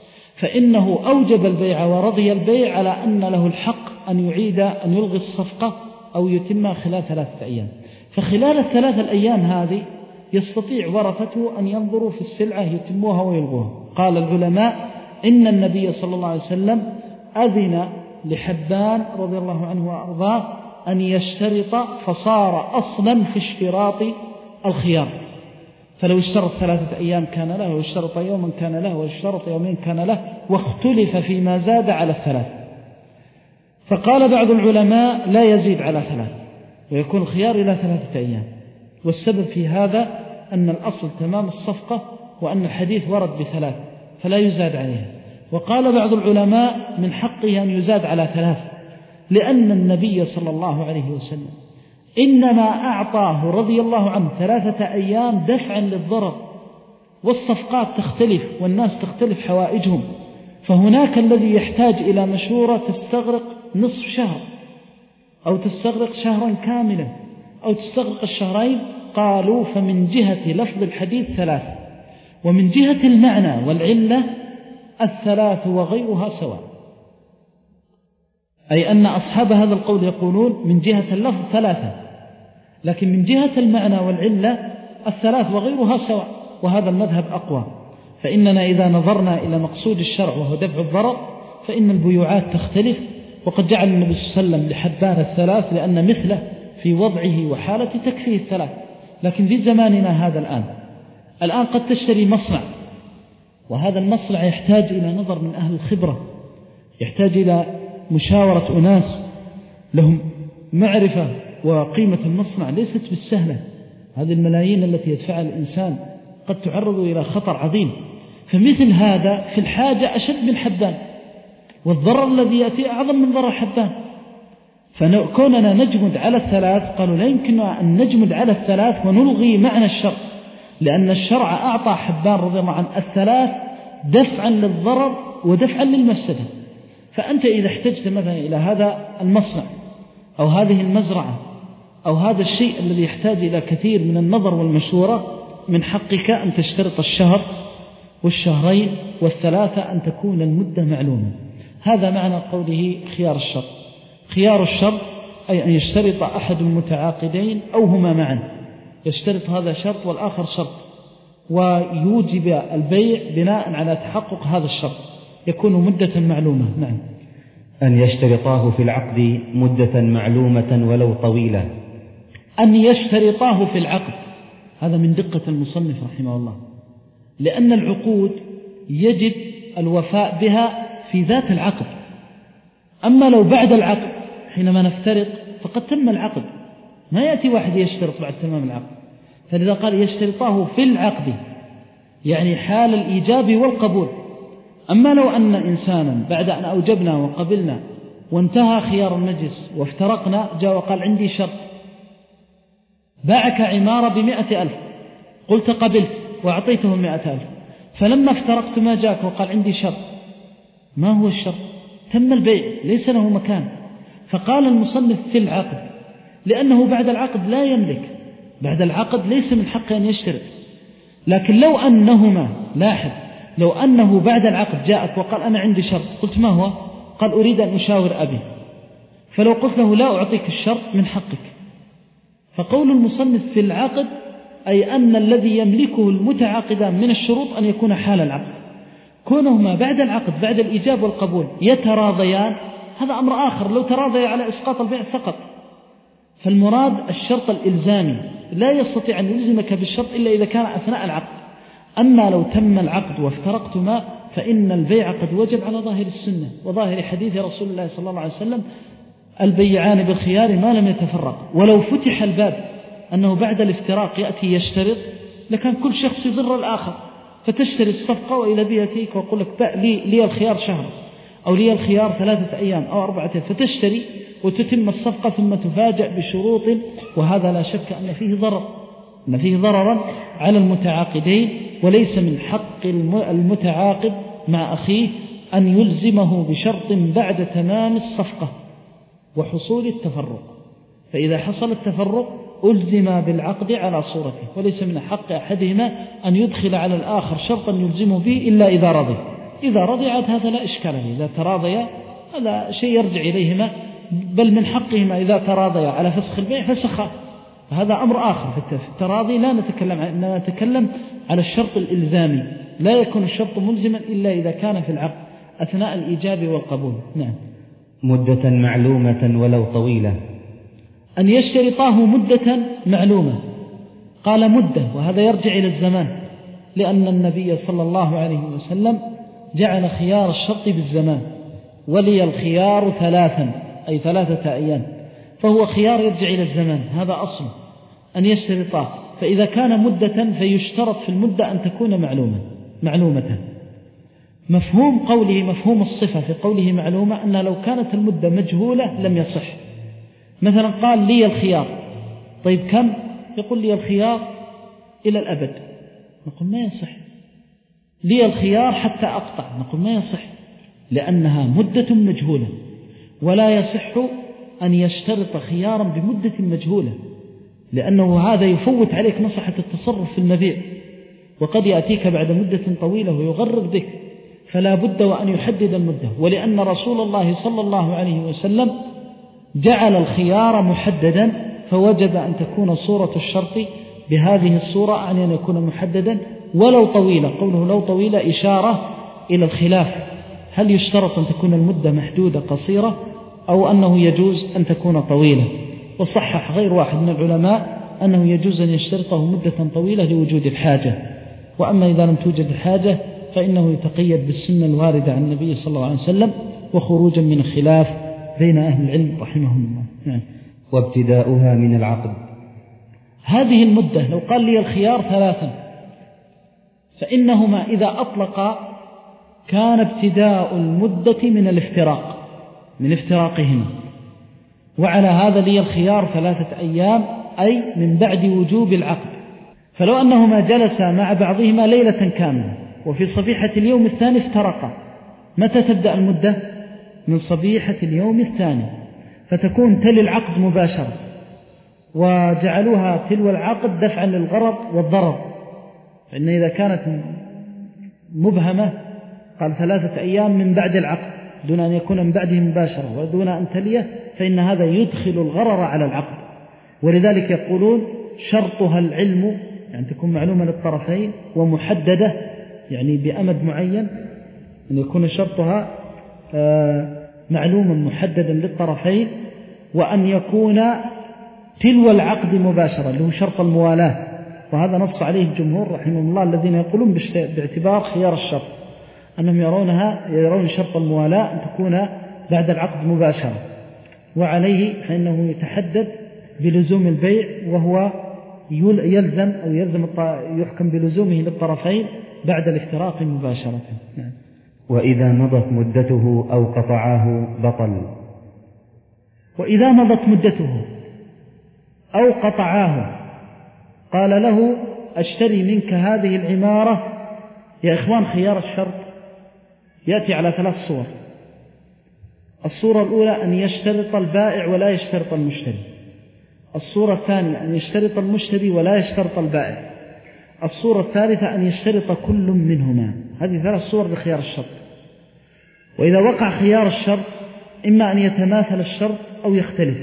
فإنه أوجب البيع ورضي البيع على أن له الحق أن يعيد أن يلغي الصفقة أو يتمها خلال ثلاثة أيام. فخلال الثلاثة الأيام هذه يستطيع ورثته أن ينظروا في السلعة يتموها ويلغوها. قال العلماء إن النبي صلى الله عليه وسلم أذن لحبان رضي الله عنه وأرضاه أن يشترط، فصار أصلا في اشتراط الخيار. فلو اشترط ثلاثة أيام كان له، واشترط يوما كان له، واشترط يومين كان له، واختلف فيما زاد على الثلاث. فقال بعض العلماء لا يزيد على ثلاث، ويكون الخيار إلى ثلاثة أيام. والسبب في هذا أن الأصل تمام الصفقة، وأن الحديث ورد بثلاث فلا يزاد عليها. وقال بعض العلماء من حقه أن يزاد على ثلاث، لأن النبي صلى الله عليه وسلم إنما أعطاه رضي الله عنه ثلاثة أيام دفعا للضرر، والصفقات تختلف والناس تختلف حوائجهم، فهناك الذي يحتاج إلى مشورة تستغرق نصف شهر أو تستغرق شهرا كاملا أو تستغرق الشهرين. قالوا فمن جهة لفظ الحديث ثلاث، ومن جهة المعنى والعلة الثلاث وغيرها سواء، أي أن أصحاب هذا القول يقولون من جهة اللفظ ثلاثة، لكن من جهة المعنى والعلة الثلاث وغيرها سواء، وهذا المذهب أقوى. فإننا إذا نظرنا إلى مقصود الشرع وهو دفع الضرر فإن البيوعات تختلف، وقد جعل النبي صلى الله عليه وسلم لحبان الثلاث لأن مثله في وضعه وحالته تكفيه الثلاث. لكن في زماننا هذا الآن الآن قد تشتري مصنع، وهذا المصنع يحتاج إلى نظر من أهل الخبرة، يحتاج إلى مشاورة أناس لهم معرفة، وقيمة المصنع ليست بالسهلة. هذه الملايين التي يدفعها الإنسان قد تعرض إلى خطر عظيم، فمثل هذا في الحاجة أشد من حبان، والضرر الذي يأتي أعظم من ضرر حبان. فكوننا نجمد على الثلاث، قالوا لا يمكننا أن نجمد على الثلاث ونلغي معنى الشرع، لأن الشرع أعطى حبان رضي الله عنه الثلاث دفعا للضرر ودفعا للمفسدة. فأنت إذا احتجت مثلا إلى هذا المصنع أو هذه المزرعة أو هذا الشيء الذي يحتاج إلى كثير من النظر والمشورة، من حقك أن تشترط الشهر والشهرين والثلاثة، أن تكون المدة معلومة. هذا معنى قوله خيار الشرط. خيار الشرط أي أن يشترط أحد المتعاقدين أو هما معا، يشترط هذا شرط والآخر شرط، ويوجب البيع بناء على تحقق هذا الشرط، يكون مدة معلومة. نعم. أن يشترطاه في العقد مدة معلومة ولو طويلة. أن يشترطاه في العقد، هذا من دقة المصنف رحمه الله، لأن العقود يجب الوفاء بها في ذات العقد. أما لو بعد العقد حينما نفترق فقد تم العقد، ما يأتي واحد يشترط بعد تمام العقد. فلذا قال يشترطاه في العقد، يعني حال الإيجاب والقبول. أما لو أن إنسانا بعد أن أوجبنا وقبلنا وانتهى خيار المجلس وافترقنا جاء وقال عندي شرط، باعك عمارة بمئة ألف، قلت قبلت وأعطيته مئة ألف، فلما افترقت ما جاءك وقال عندي شرط، ما هو الشرط؟ تم البيع ليس له مكان. فقال المصنف في العقد، لأنه بعد العقد لا يملك، بعد العقد ليس من حقه أن يشترط. لكن لو أنهما، لاحظ، لو أنه بعد العقد جاءك وقال أنا عندي شرط، قلت ما هو؟ قال أريد أن أشاور أبي، فلو قلت له لا أعطيك الشرط من حقك. فقول المصنف في العقد أي أن الذي يملكه المتعاقدان من الشروط أن يكون حال العقد. كونهما بعد العقد بعد الإيجاب والقبول يتراضيان هذا أمر آخر، لو تراضي على إسقاط البيع سقط. فالمراد الشرط الإلزامي، لا يستطيع أن يلزمك بالشرط إلا إذا كان أثناء العقد. أما لو تم العقد وافترقتما فإن البيع قد وجب على ظاهر السنة وظاهر حديث رسول الله صلى الله عليه وسلم البيعان بالخيار ما لم يتفرق. ولو فتح الباب أنه بعد الافتراق يأتي يشترط لكان كل شخص يضر الآخر، فتشتري الصفقة وإلى بيتك ويقول لك لي, لي الخيار شهر أو لي الخيار ثلاثة أيام أو أربعة أيام، فتشتري وتتم الصفقة ثم تفاجأ بشروط، وهذا لا شك أن فيه ضرر، أن فيه ضررا على المتعاقدين. وليس من حق المتعاقد مع أخيه أن يلزمه بشرط بعد تمام الصفقة وحصول التفرق، فإذا حصل التفرق ألزم بالعقد على صورته، وليس من حق أحدهما أن يدخل على الآخر شرطا يلزمه به إلا إذا رضي. إذا رضي عاد هذا لا إشكال، إذا تراضيا هذا شيء يرجع إليهما، بل من حقهما إذا تراضيا على فسخ البيع فسخا، هذا أمر آخر. في التراضي لا نتكلم عنه، نتكلم على الشرط الإلزامي، لا يكون الشرط ملزما إلا إذا كان في العقد أثناء الإيجاب والقبول. نعم. مدة معلومة ولو طويلة. أن يشترطاه مدة معلومة، قال مدة، وهذا يرجع إلى الزمان، لأن النبي صلى الله عليه وسلم جعل خيار الشرط بالزمان، ولي الخيار ثلاثا أي ثلاثة أيام، فهو خيار يرجع إلى الزمان، هذا أصل أن يشترطاه. فإذا كان مدة فيشترط في المدة أن تكون معلومة معلومة. مفهوم قوله مفهوم الصفة في قوله معلومة أنها لو كانت المدة مجهولة لم يصح. مثلا قال لي الخيار طيب كم؟ يقول لي الخيار إلى الأبد. نقول ما يصح. لي الخيار حتى أقطع. نقول ما يصح، لأنها مدة مجهولة، ولا يصح أن يشترط خيارا بمدة مجهولة، لأنه هذا يفوت عليك مصلحة التصرف في المبيع، وقد يأتيك بعد مدة طويلة ويغرر بك، فلا بد وأن يحدد المدة. ولأن رسول الله صلى الله عليه وسلم جعل الخيار محددا، فوجب أن تكون صورة الشرط بهذه الصورة، أعني أن يكون محددا ولو طويلة. قوله لو طويلة إشارة إلى الخلاف، هل يشترط أن تكون المدة محدودة قصيرة أو أنه يجوز أن تكون طويلة؟ وصحح غير واحد من العلماء أنه يجوز أن يشترطه مدة طويلة لوجود الحاجة، وأما إذا لم توجد الحاجة فإنه يتقيد بالسنة الواردة عن النبي صلى الله عليه وسلم، وخروجا من الخلاف بين أهل العلم رحمهم الله. يعني وابتداؤها من العقد. هذه المدة لو قال لي الخيار ثلاثا، فإنهما إذا أطلق كان ابتداء المدة من الافتراق، من افتراقهما، وعلى هذا لي الخيار ثلاثة أيام، أي من بعد وجوب العقد. فلو أنهما جلسا مع بعضهما ليلة كاملة وفي صبيحة اليوم الثاني افترقا، متى تبدأ المدة؟ من صبيحة اليوم الثاني، فتكون تلي العقد مباشرة، وجعلوها تلو العقد دفعا للغرض والضرر. فإن إذا كانت مبهمة قال ثلاثة أيام من بعد العقد دون أن يكون من بعده مباشرة ودون أن تليه، فإن هذا يدخل الغرر على العقد. ولذلك يقولون شرطها العلم، يعني تكون معلومة للطرفين ومحددة، يعني بأمد معين، أن يكون شرطها معلوما محددا للطرفين، وأن يكون تلو العقد مباشرة اللي هو شرط الموالاة. وهذا نص عليه الجمهور رحمه الله الذين يقولون باعتبار خيار الشرط، أنهم يرونها يرون شرط الموالاة أن تكون بعد العقد مباشرة، وعليه فإنه يتحدد بلزوم البيع، وهو يلزم أو يلزم يحكم بلزومه للطرفين بعد الافتراق مباشرة. نعم. وإذا مضت مدته أو قطعاه بطل. وإذا مضت مدته أو قطعاه قال له أشتري منك هذه العمارة. يا إخوان، خيار الشرط يأتي على ثلاث صور. الصورة الأولى أن يشترط البائع ولا يشترط المشتري. الصورة الثانية أن يشترط المشتري ولا يشترط البائع. الصورة الثالثة أن يشترط كل منهما. هذه ثلاث صور لخيار الشرط. وإذا وقع خيار الشرط إما أن يتماثل الشرط أو يختلف.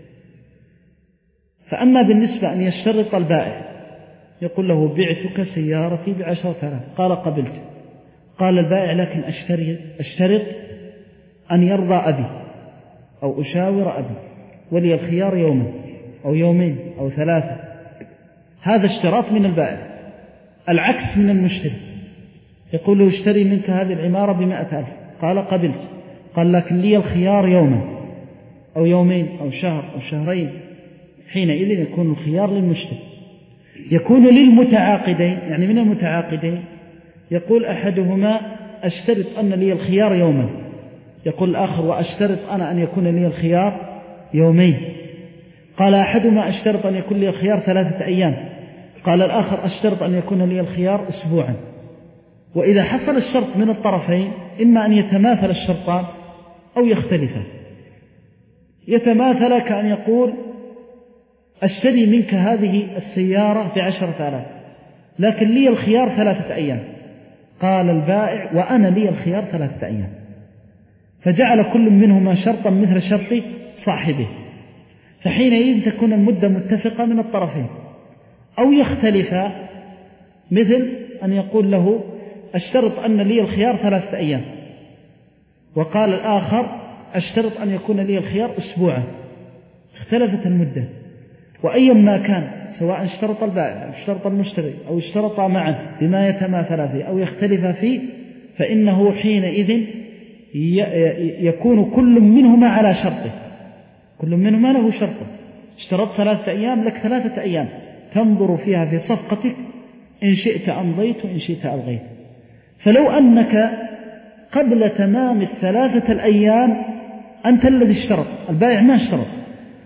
فأما بالنسبة أن يشترط البائع، يقول له بعتك سيارتي بعشرة آلاف، قال قبلت. قال البائع لكن أشترط, أشترط أن يرضى أبي أو أشاور أبي، ولي الخيار يوما أو يومين أو ثلاثة. هذا اشتراط من البائع. العكس من المشتري، يقول له اشتري منك هذه العمارة بمائة ألف، قال قبلت. قال لكن لي الخيار يوما أو يومين أو شهر أو شهرين. حينئذ يكون الخيار للمشتري. يكون للمتعاقدين، يعني من المتعاقدين يقول أحدهما أشترط أن لي الخيار يوما، يقول الآخر وأشترط أنا أن يكون لي الخيار يومين. قال أحدهما أشترط أن يكون لي الخيار ثلاثة أيام، قال الآخر أشترط أن يكون لي الخيار أسبوعا. وإذا حصل الشرط من الطرفين إما أن يتماثل الشرطان أو يختلفا. يتماثل كأن يقول أشتري منك هذه السيارة بعشرة آلاف، لكن لي الخيار ثلاثة أيام. قال البائع وأنا لي الخيار ثلاثة أيام، فجعل كل منهما شرطا مثل شرط صاحبه. فحينئذ تكون المدة متفقة من الطرفين. أو يختلفا، مثل أن يقول له أشترط أن لي الخيار ثلاثة أيام، وقال الآخر أشترط أن يكون لي الخيار أسبوعا. اختلفت المدة. وأيا ما كان، سواء اشترط البائع أو اشترط المشتري أو اشترط معا بما يتماثل فيه أو يختلف فيه، فإنه حينئذ يكون كل منهما على شرطه، كل منهما له شرطه. اشترط ثلاثة أيام، لك ثلاثة أيام تنظر فيها في صفقتك، إن شئت أمضيت وإن شئت ألغيت. فلو أنك قبل تمام الثلاثة الأيام أنت الذي اشترط، البائع ما اشترط،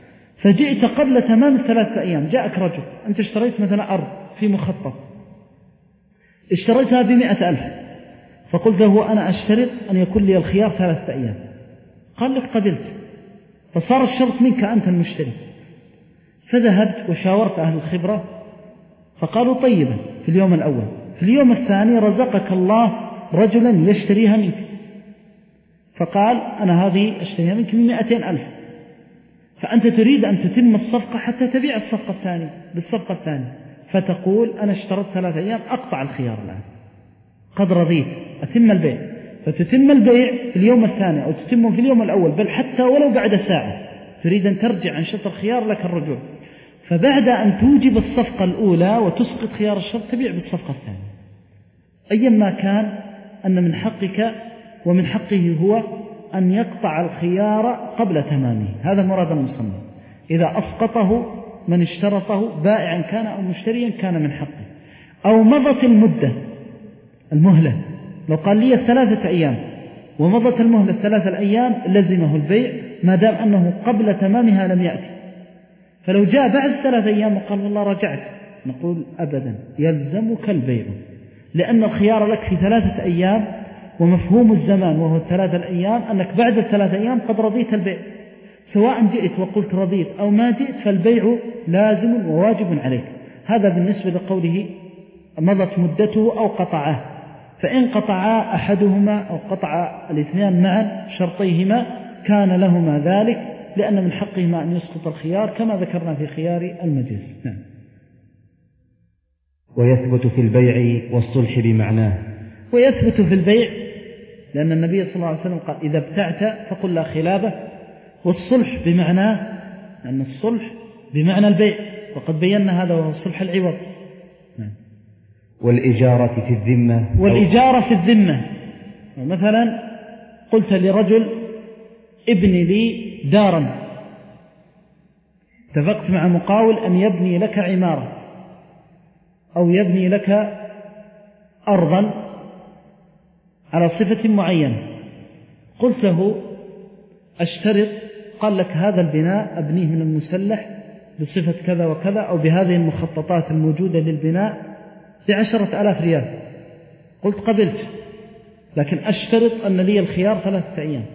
فجئت قبل تمام الثلاثة أيام، جاءك رجل، أنت اشتريت مثلا أرض في مخطط، اشتريتها بمئة ألف، فقلت له أنا أشترط أن يكون لي الخيار ثلاثة أيام، قال لك قبلت، فصار الشرط منك أنت المشتري. فذهبت وشاورت أهل الخبرة فقالوا طيبا في اليوم الأول، في اليوم الثاني رزقك الله رجلا يشتريها منك، فقال أنا هذه أشتريها منك بمئتين ألف، فأنت تريد أن تتم الصفقة حتى تبيع الصفقة الثانية بالصفقة الثانية، فتقول أنا اشتريت ثلاثة أيام، أقطع الخيار الآن، قد رضيت أتم البيع، فتتم البيع في اليوم الثاني أو تتمه في اليوم الأول، بل حتى ولو بعد ساعة تريد أن ترجع عن شرط الخيار لك الرجوع، فبعد أن توجب الصفقة الأولى وتسقط خيار الشرط تبيع بالصفقة الثانية. أيما كان أن من حقك ومن حقه هو أن يقطع الخيار قبل تمامه، هذا مراد المصنف. إذا أسقطه من اشترطه بائعا كان أو مشتريا كان من حقه. أو مضت المدة المهلة، لو قال لي الثلاثة أيام ومضت المهلة الثلاثة الأيام لزمه البيع ما دام أنه قبل تمامها لم يأتي. فلو جاء بعد ثلاثة أيام وقال والله رجعت، نقول أبدا يلزمك البيع، لأن الخيار لك في ثلاثة أيام، ومفهوم الزمان وهو الثلاثة الأيام أنك بعد الثلاثة أيام قد رضيت البيع، سواء جئت وقلت رضيت أو ما جئت فالبيع لازم وواجب عليك. هذا بالنسبة لقوله مضت مدته أو قطعه. فإن قطعا أحدهما أو قطع الاثنان معا شرطيهما كان لهما ذلك، لأن من حقهما أن يسقط الخيار كما ذكرنا في خيار المجلس. نعم. ويثبت في البيع والصلح بمعناه. ويثبت في البيع لأن النبي صلى الله عليه وسلم قال إذا ابتعت فقل لا خلابه، والصلح بمعناه لأن الصلح بمعنى البيع، وقد بينا هذا وهو الصلح العوض. نعم. والإجارة في الذمة. والإجارة في الذمة، مثلا قلت لرجل ابني لي دارا، اتفقت مع مقاول أن يبني لك عمارة أو يبني لك أرضا على صفة معينة، قلت له أشترط، قال لك هذا البناء أبنيه من المسلح بصفة كذا وكذا أو بهذه المخططات الموجودة للبناء بعشرة آلاف ريال، قلت قبلت، لكن أشترط أن لي الخيار ثلاثة أيام،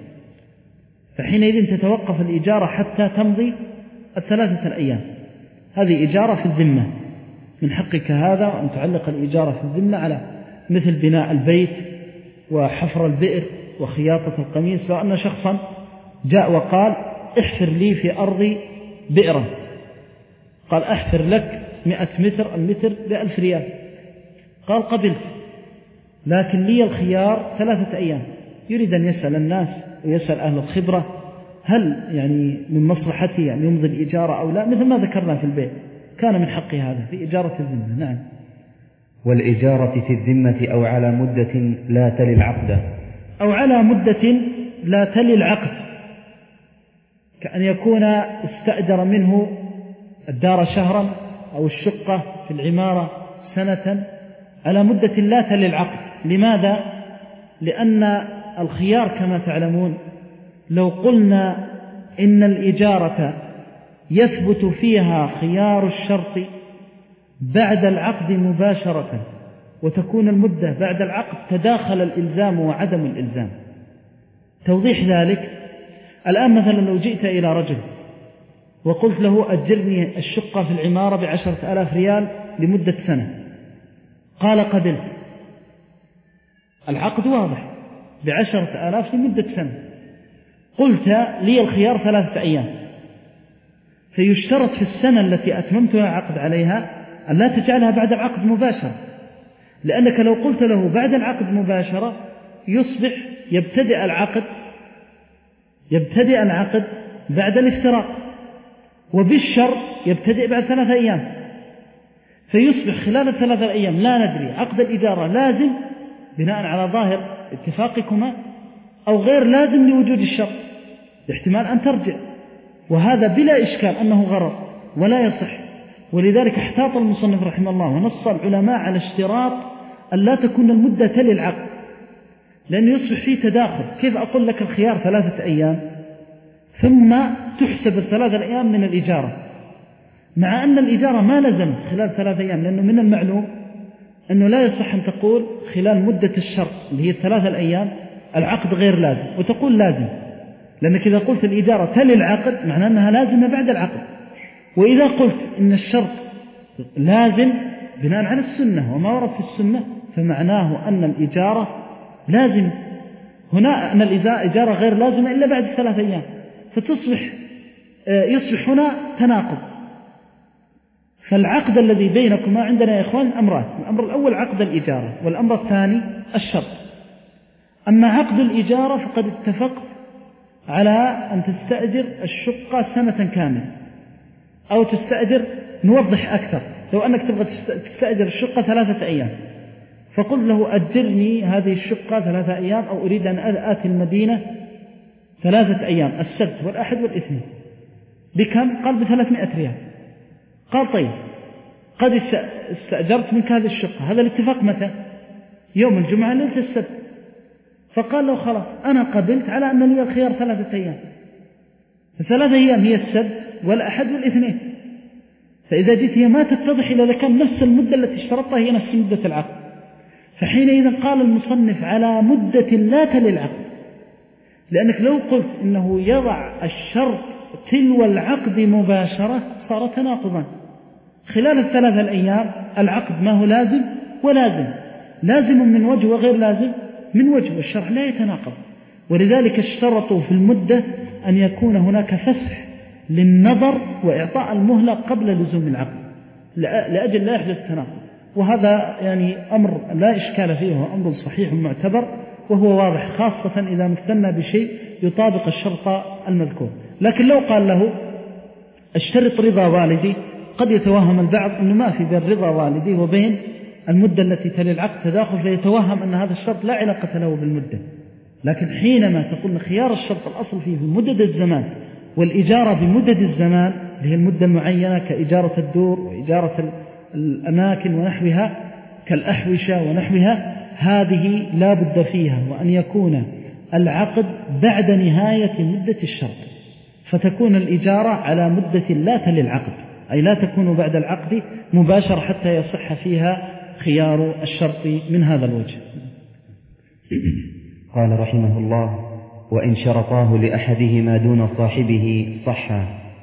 فحينئذ تتوقف الإجارة حتى تمضي الثلاثة الأيام. هذه إجارة في الذمة، من حقك هذا أن تعلق الإجارة في الذمة على مثل بناء البيت وحفر البئر وخياطة القميص. لو أن شخصا جاء وقال احفر لي في أرضي بئرا، قال أحفر لك مئة متر، المتر بألف ريال، قال قبلت، لكن لي الخيار ثلاثة أيام. يريد أن يسأل الناس ويسأل أهل الخبرة هل يعني من مصلحته أن يمضي الإجارة أو لا، مثل ما ذكرنا في البيع كان من حق هذا في إجارة الذمة. نعم. والإجارة في الذمة أو على مدة لا تلي العقد. أو على مدة لا تلي العقد، كأن يكون استأجر منه الدار شهرا أو الشقة في العمارة سنة على مدة لا تلي العقد. لماذا؟ لأن الخيار كما تعلمون لو قلنا إن الإجارة يثبت فيها خيار الشرط بعد العقد مباشرة وتكون المدة بعد العقد، تداخل الإلزام وعدم الإلزام. توضيح ذلك، الآن مثلا لو جئت إلى رجل وقلت له أجرني الشقة في العمارة بعشرة آلاف ريال لمدة سنة، قال قبلت، العقد واضح بعشرة آلاف لمدة سنة، قلت لي الخيار ثلاثة أيام، فيشترط في السنة التي أتممتها عقد عليها أن لا تجعلها بعد العقد مباشرة، لأنك لو قلت له بعد العقد مباشرة يصبح يبتدئ العقد يبتدئ العقد بعد الافتراق، وبالشرط يبتدئ بعد ثلاثة أيام، فيصبح خلال الثلاثة أيام لا ندري عقد الإجارة لازم بناء على ظاهر اتفاقكما أو غير لازم لوجود الشرط، احتمال أن ترجع، وهذا بلا إشكال أنه غرر ولا يصح. ولذلك احتاط المصنف رحمه الله ونص العلماء على اشتراط أن لا تكون المدة تلي العقد، لأنه يصبح فيه تداخل. كيف أقول لك الخيار ثلاثة أيام ثم تحسب الثلاثة الأيام من الإجارة، مع أن الإجارة ما لزم خلال ثلاثة أيام، لأنه من المعلوم أنه لا يصح أن تقول خلال مدة الشرط اللي هي الثلاثة الأيام العقد غير لازم، وتقول لازم، لأنك إذا قلت الإجارة تلي العقد معناه أنها لازمة بعد العقد. وإذا قلت إن الشرط لازم بناء على السنة وما ورد في السنة فمعناه أن الإجارة لازم، هنا أن الإجارة غير لازمة إلا بعد ثلاثة أيام، فتصبح يصبح هنا تناقض. فالعقد الذي بينكما عندنا يا إخوان أمران، الأمر الأول عقد الإجارة، والأمر الثاني الشرط. أما عقد الإجارة فقد اتفقت على أن تستأجر الشقة سنة كاملة، أو تستأجر، نوضح أكثر، لو أنك تبغى تستأجر الشقة ثلاثة أيام فقل له أجرني هذه الشقة ثلاثة أيام، أو أريد أن آتي المدينة ثلاثة أيام السبت والأحد والاثنين، بكم؟ قال بثلاثمائة ريال. قال طيب قد استأجرت منك هذه الشقة، هذا الاتفاق متى؟ يوم الجمعة ليلة السبت. فقال له خلاص أنا قبلت على أن لي الخيار ثلاثة أيام، الثلاثة أيام هي السبت والأحد والاثنين. فإذا جئت هي ما تتضح إلا إذا كان نفس المدة التي اشترطها هي نفس مدة العقد، فحينئذ قال المصنف على مدة لا تلي العقد، لأنك لو قلت إنه يضع الشرط تلو العقد مباشرة صار تناقضا. خلال الثلاثة الأيام العقد ما هو لازم ولازم، لازم من وجه وغير لازم من وجه، والشرع لا يتناقض. ولذلك اشترطوا في المدة أن يكون هناك فسح للنظر وإعطاء المهلة قبل لزوم العقد لأجل لا يحدث تناقض. وهذا يعني أمر لا إشكال فيه، هو أمر صحيح معتبر وهو واضح، خاصة إذا مثلنا بشيء يطابق الشرط المذكور. لكن لو قال له اشترط رضا والدي، قد يتوهم البعض أنه ما في بين رضا والدي وبين المدة التي تلي العقد تداخل، فيتوهم أن هذا الشرط لا علاقة له بالمدة. لكن حينما تقول خيار الشرط الأصل فيه مدد الزمان، والإجارة بمدد الزمان اللي هي المدة المعينة كإجارة الدور وإجارة الأماكن ونحوها كالأحوشة ونحوها، هذه لا بد فيها وأن يكون العقد بعد نهاية مدة الشرط، فتكون الإجارة على مدة لا تلي العقد، أي لا تكون بعد العقد مباشر حتى يصح فيها خيار الشرط من هذا الوجه. قال رحمه الله: وإن شرطاه لأحدهما دون صاحبه صحا.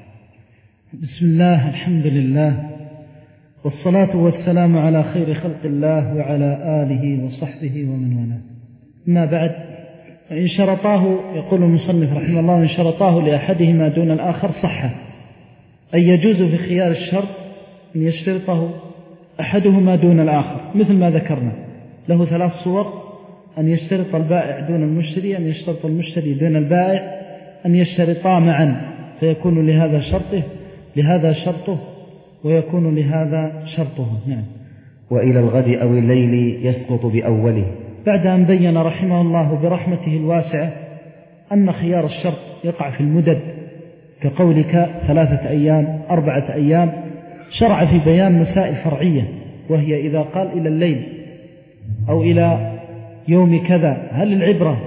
بسم الله، الحمد لله، والصلاة والسلام على خير خلق الله وعلى آله وصحبه ومن والاه. ما بعد، إن شرطاه، يقول المصنف رحمه الله: إن شرطاه لأحدهما دون الآخر صحا، أي يجوز في خيار الشرط أن يشترطه أحدهما دون الآخر، مثل ما ذكرنا له ثلاث صور: أن يشترط البائع دون المشتري، أن يشترط المشتري دون البائع، أن يشترطا معا فيكون لهذا شرطه لهذا شرطه ويكون لهذا شرطه. نعم. وإلى الغد أو الليل يسقط بأوله. بعد أن بين رحمه الله برحمته الواسعة أن خيار الشرط يقع في المدد كقولك ثلاثة أيام أربعة أيام، شرع في بيان مسائل فرعية، وهي إذا قال إلى الليل أو إلى يوم كذا، هل العبرة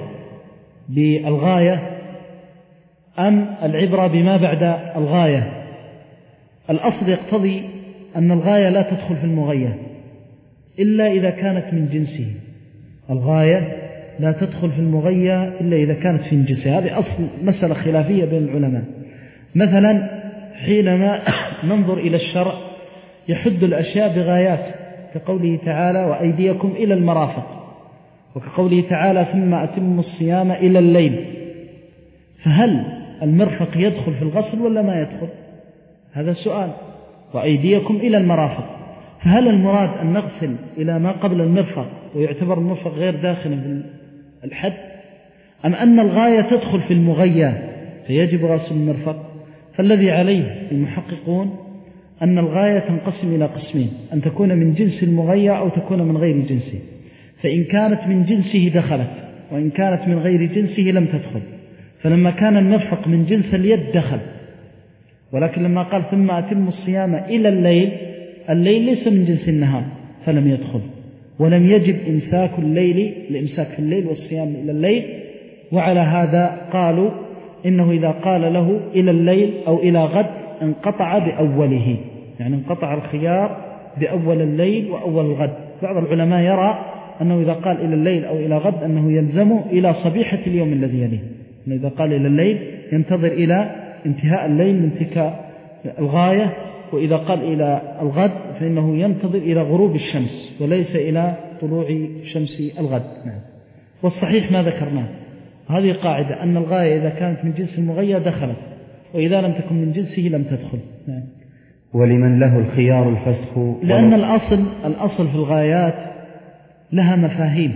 بالغاية أم العبرة بما بعد الغاية؟ الأصل يقتضي أن الغاية لا تدخل في المغاية إلا إذا كانت من جنسه، الغاية لا تدخل في المغاية إلا إذا كانت في جنسه. هذه أصل مسألة خلافية بين العلماء. مثلا حينما ننظر إلى الشرع يحد الأشياء بغايات، كقوله تعالى: وأيديكم إلى المرافق، وكقوله تعالى: ثم أتموا الصيام إلى الليل. فهل المرفق يدخل في الغسل ولا ما يدخل؟ هذا سؤال. وأيديكم إلى المرافق، فهل المراد أن نغسل إلى ما قبل المرفق ويعتبر المرفق غير داخل في الحد، أم أن الغاية تدخل في المغية فيجب غسل المرفق؟ فالذي عليه المحققون أن الغاية تنقسم إلى قسمين: أن تكون من جنس المغية أو تكون من غير جنسه. فإن كانت من جنسه دخلت، وإن كانت من غير جنسه لم تدخل. فلما كان المرفق من جنس اليد دخل، ولكن لما قال ثم أتم الصيام إلى الليل، الليل ليس من جنس النهار فلم يدخل، ولم يجب إمساك الليل الإمساك في الليل والصيام إلى الليل. وعلى هذا قالوا إنه إذا قال له إلى الليل أو إلى غد انقطع بأوله، يعني انقطع الخيار بأول الليل وأول الغد. بعض العلماء يرى أنه إذا قال إلى الليل أو إلى غد أنه يلزمه إلى صبيحة اليوم الذي يليه، أنه إذا قال إلى الليل ينتظر إلى انتهاء الليل من تلك الغاية، وإذا قال إلى الغد فإنه ينتظر إلى غروب الشمس وليس إلى طلوع شمس الغد. نعم. والصحيح ما ذكرناه، هذه قاعدة أن الغاية إذا كانت من جنس المغير دخلت، وإذا لم تكن من جنسه لم تدخل. نعم. ولمن له الخيار الفسخ، لأن الأصل, الأصل في الغايات لها مفاهيم،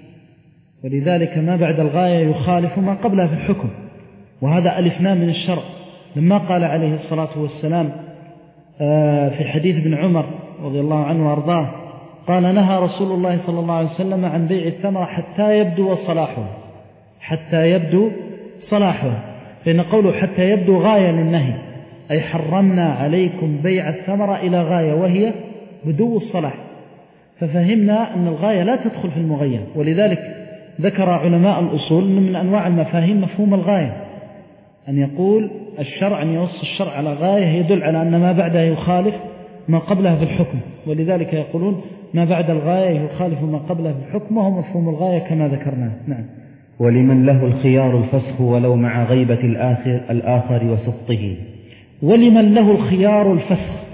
ولذلك ما بعد الغاية يخالف ما قبلها في الحكم، وهذا ألفنا من الشرع. لما قال عليه الصلاة والسلام في حديث ابن عمر رضي الله عنه وارضاه قال نهى رسول الله صلى الله عليه وسلم عن بيع الثمرة حتى يبدو صلاحها، حتى يبدو صلاحها، فإن قوله حتى يبدو غاية للنهي، أي حرمنا عليكم بيع الثمرة إلى غاية وهي بدو الصلاح. ففهمنا أن الغاية لا تدخل في المغير، ولذلك ذكر علماء الأصول أن من أنواع المفاهيم مفهوم الغاية، أن يقول الشرع أن يوصي الشرع على غاية يدل على أن ما بعدها يخالف ما قبلها في الحكم، ولذلك يقولون ما بعد الغاية يخالف ما قبلها في الحكم، وهو مفهوم الغاية كما ذكرناه. نعم. ولمن له الخيار الفسخ ولو مع غيبة الآخر, الآخر وسقطه. ولمن له الخيار الفسخ،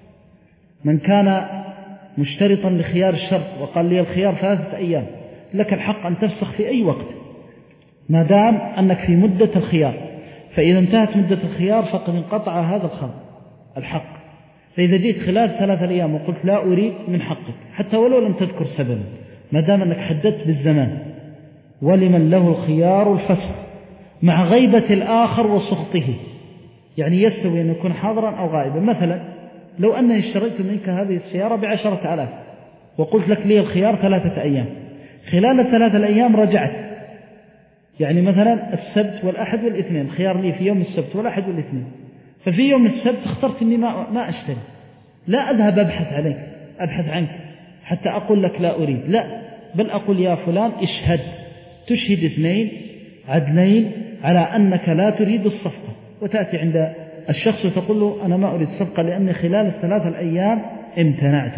من كان مشترطا لخيار الشرط وقال لي الخيار ثلاثة أيام، لك الحق أن تفسخ في أي وقت ما دام أنك في مدة الخيار، فإذا انتهت مدة الخيار فقد انقطع هذا الحق. فإذا جئت خلال ثلاثة أيام وقلت لا أريد من حقك حتى ولو لم تذكر سببا، ما دام أنك حددت بالزمان. ولمن له الخيار الفسخ مع غيبة الآخر وسخطه، يعني يستوي أن يكون حاضرا أو غائبا. مثلا لو أنني اشتريت منك هذه السيارة بعشرة آلاف وقلت لك لي الخيار ثلاثة أيام، خلال الثلاثة الأيام رجعت، يعني مثلا السبت والأحد والاثنين، خيار لي في يوم السبت والأحد والاثنين، ففي يوم السبت اخترت أني ما, ما أشتري، لا أذهب أبحث عليك أبحث عنك حتى أقول لك لا أريد، لا، بل أقول يا فلان اشهد، تشهد اثنين عدلين على أنك لا تريد الصفقة، وتأتي عند الشخص وتقول له أنا ما أريد الصفقة لأني خلال الثلاثة الأيام امتنعت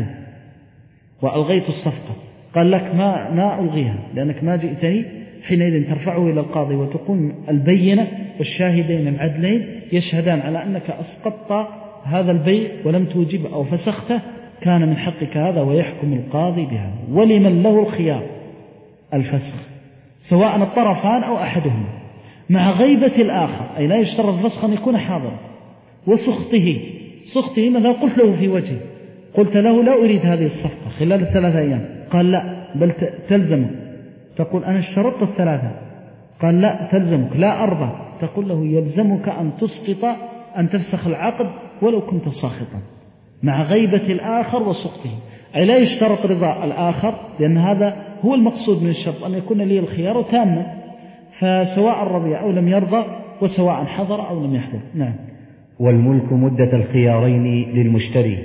وألغيت الصفقة. قال لك ما, ما ألغيها لأنك ما جئتني، حينئذ ترفعه إلى القاضي وتقوم البينة والشاهدين العدلين يشهدان على أنك أسقطت هذا البيع ولم توجب أو فسخته، كان من حقك هذا ويحكم القاضي بها. ولمن له الخيار الفسخ سواء الطرفان أو أحدهما مع غيبة الآخر، أي لا يشترط الفسخ أن يكون حاضرا، وسخطه، سخطه ماذا قلت له في وجهه، قلت له لا أريد هذه الصفقة خلال الثلاثة أيام، قال لا بل تلزمك، تقول أنا اشترطت الثلاثة، قال لا تلزمك، لا أرضى، تقول له يلزمك أن تسقط أن تفسخ العقد ولو كنت ساخطا، مع غيبة الآخر وسقطه، أي لا يشترط رضا الآخر، لأن هذا هو المقصود من الشرط أن يكون لي الخيار تاما، فسواء رضي أو لم يرضى وسواء حضر أو لم يحضر. نعم. والملك مدة الخيارين للمشتري.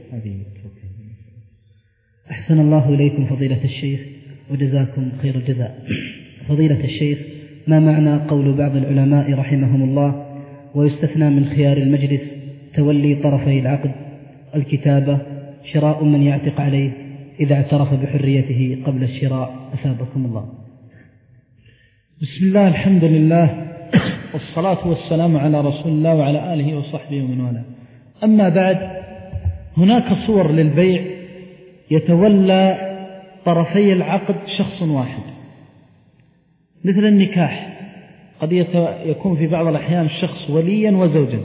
أحسن الله إليكم فضيلة الشيخ وجزاكم خير الجزاء. فضيلة الشيخ، ما معنى قول بعض العلماء رحمهم الله ويستثنى من خيار المجلس تولي طرفي العقد، الكتابة، شراء من يعتق عليه إذا اعترف بحريته قبل الشراء، أثابكم الله. بسم الله، الحمد لله، والصلاة والسلام على رسول الله وعلى آله وصحبه ومن والاه. أما بعد، هناك صور للبيع يتولى طرفي العقد شخص واحد، مثل النكاح، قد يكون في بعض الأحيان الشخص وليا وزوجا،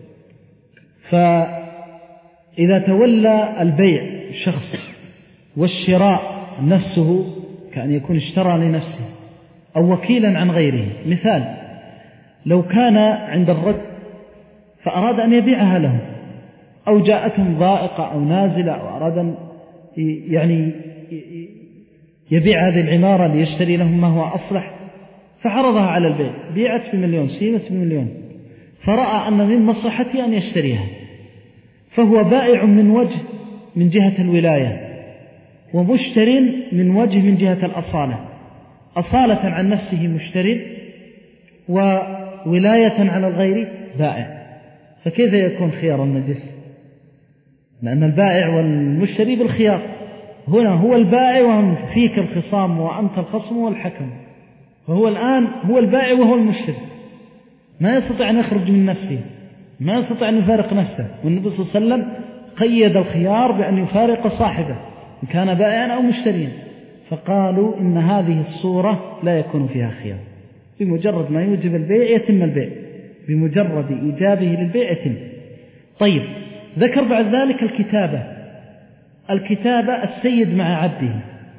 فإذا تولى البيع شخص والشراء نفسه كأن يكون اشترى لنفسه أو وكيلا عن غيره. مثال، لو كان عند الرجل فأراد أن يبيعها له، أو جاءتهم ضائقة أو نازلة أو أراد أن يعني يبيع هذه العمارة ليشتري لهم ما هو أصلح، فعرضها على البيع، بيعت بمليون، سيمت بمليون، فرأى أن من مصلحته أن يشتريها، فهو بائع من وجه من جهة الولاية، ومشتر من وجه من جهة الأصالة، أصالة عن نفسه مشتر، ولاية على الغير بائع، فكيف يكون خيار النجس؟ لأن البائع والمشتري بالخيار، هنا هو البائع وهم فيك الخصام وأنت الخصم والحكم، فهو الآن هو البائع وهو المشتري، ما يستطيع أن يخرج من نفسه، ما يستطيع أن يفارق نفسه. والنبي صلى الله عليه وسلم قيد الخيار بأن يفارق صاحبه إن كان بائعا أو مشتريا، فقالوا إن هذه الصورة لا يكون فيها خيار، بمجرد ما يوجب البيع يتم البيع، بمجرد إيجابه للبيع يتم. طيب، ذكر بعد ذلك الكتابة. الكتابة السيد مع عبده.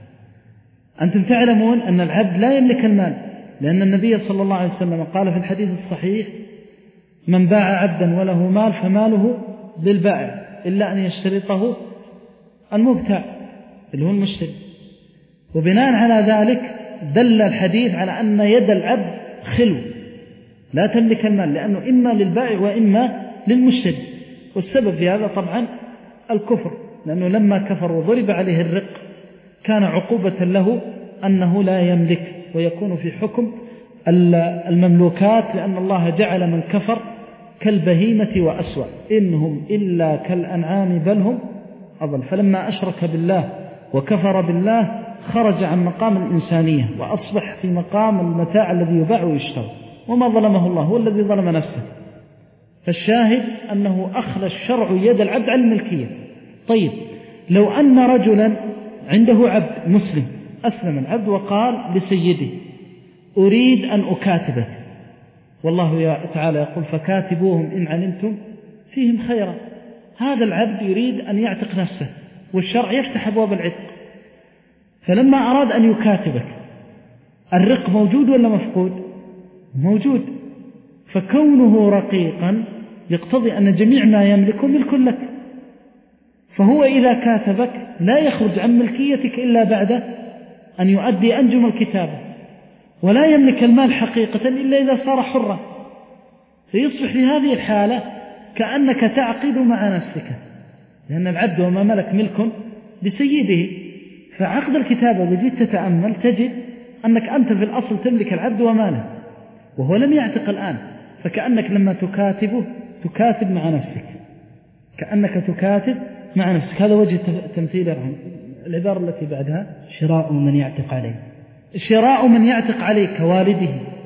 أنتم تعلمون أن العبد لا يملك المال، لأن النبي صلى الله عليه وسلم قال في الحديث الصحيح: من باع عبدا وله مال فماله للبائع إلا أن يشترطه المبتاع اللي هو المشتري. وبناء على ذلك دل الحديث على أن يد العبد خلو لا تملك المال، لأنه إما للبائع وإما للمشتري. والسبب في هذا طبعا الكفر، لأنه لما كفر وضرب عليه الرق كان عقوبة له أنه لا يملك ويكون في حكم المملوكات، لأن الله جعل من كفر كالبهيمة وأسوأ، إنهم إلا كالأنعام بل هم أضل. فلما أشرك بالله وكفر بالله خرج عن مقام الإنسانية وأصبح في مقام المتاع الذي يباع ويشترى، وما ظلمه الله، هو الذي ظلم نفسه. فالشاهد أنه أخذ الشرع يد العبد عن الملكية. طيب، لو أن رجلا عنده عبد مسلم، أسلم العبد وقال لسيده: أريد أن أكاتبك، والله تعالى يقول: فكاتبوهم إن علمتم فيهم خيرا. هذا العبد يريد أن يعتق نفسه، والشرع يفتح أبواب العتق، فلما أراد أن يكاتبك، الرق موجود ولا مفقود؟ موجود. فكونه رقيقا يقتضي أن جميع ما يملكه ملك لك، فهو إذا كاتبك لا يخرج عن ملكيتك إلا بعد أن يؤدي أنجم الكتابة، ولا يملك المال حقيقة إلا إذا صار حرا، فيصبح في هذه الحالة كأنك تعقد مع نفسك، لأن العبد وما ملك ملك لسيده. فعقد الكتابة إذا جيت تتأمل تجد أنك أنت في الأصل تملك العبد وماله، وهو لم يعتق الآن، فكأنك لما تكاتبه تكاتب مع نفسك، كأنك تكاتب مع نفسك. هذا وجه تمثيل العبارة التي بعدها: شراء من يعتق عليه. شراء من يعتق عليه كوالده.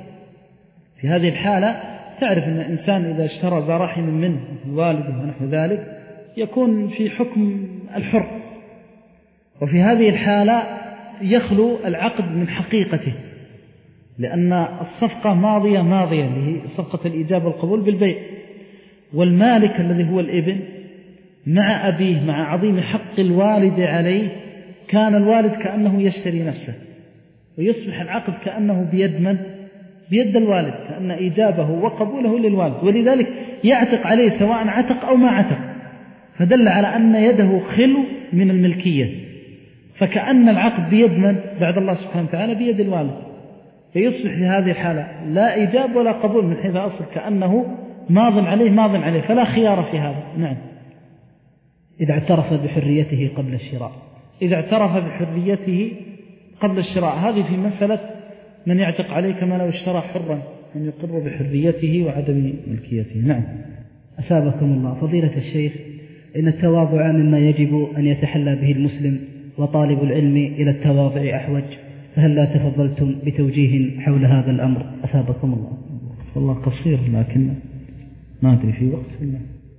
في هذه الحالة تعرف أن الإنسان إذا اشترى ذا رحم منه والده ونحو ذلك يكون في حكم الحر، وفي هذه الحالة يخلو العقد من حقيقته، لأن الصفقة ماضية ماضية اللي هي صفقة الإيجاب والقبول بالبيع، والمالك الذي هو الابن مع أبيه مع عظيم حق الوالد عليه، كان الوالد كأنه يشتري نفسه، ويصبح العقد كأنه بيد من؟ بيد الوالد، كأن إيجابه وقبوله للوالد، ولذلك يعتق عليه سواء عتق أو ما عتق، فدل على أن يده خلو من الملكية، فكأن العقد بيد من؟ بعد الله سبحانه وتعالى بيد الوالد، فيصبح في هذه الحالة لا إيجاب ولا قبول من حيث أصل، كأنه ماض عليه ماض عليه، فلا خيار في هذا. نعم. إذا اعترف بحريته قبل الشراء. إذا اعترف بحريته قبل الشراء، هذه في مسألة من يعتق عليه كما لو اشترى حرا، من يقر بحريته وعدم ملكيته. نعم. أثابكم الله. فضيلة الشيخ، إن التواضع مما يجب أن يتحلى به المسلم، وطالب العلم إلى التواضع أحوج، فهل لا تفضلتم بتوجيه حول هذا الأمر؟ أثابكم الله. والله قصير، لكن ما أدري في وقت ولا.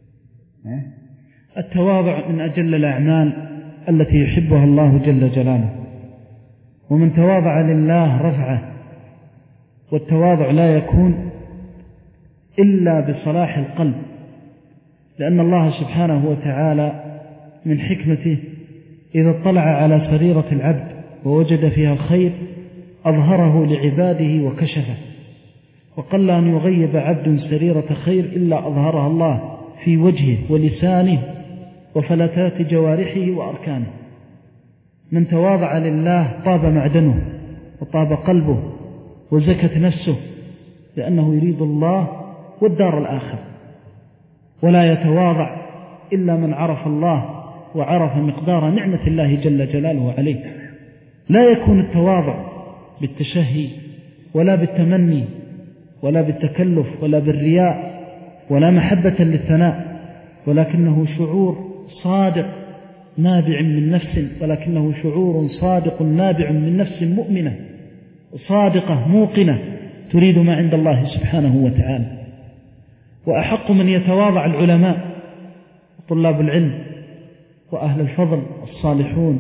التواضع من أجل الأعمال التي يحبها الله جل جلاله، ومن تواضع لله رفعه، والتواضع لا يكون إلا بصلاح القلب، لأن الله سبحانه وتعالى من حكمته إذا اطلع على سريرة العبد ووجد فيها الخير أظهره لعباده وكشفه، وقل أن يغيب عبد سريرة خير إلا أظهرها الله في وجهه ولسانه وفلتات جوارحه وأركانه. من تواضع لله طاب معدنه وطاب قلبه وزكت نفسه، لأنه يريد الله والدار الآخر، ولا يتواضع إلا من عرف الله وعرف مقدار نعمة الله جل جلاله عليه. لا يكون التواضع بالتشهي ولا بالتمني ولا بالتكلف ولا بالرياء ولا محبة للثناء، ولكنه شعور صادق نابع من نفس ولكنه شعور صادق نابع من نفس مؤمنة صادقة موقنة تريد ما عند الله سبحانه وتعالى. وأحق من يتواضع العلماء وطلاب العلم وأهل الفضل الصالحون،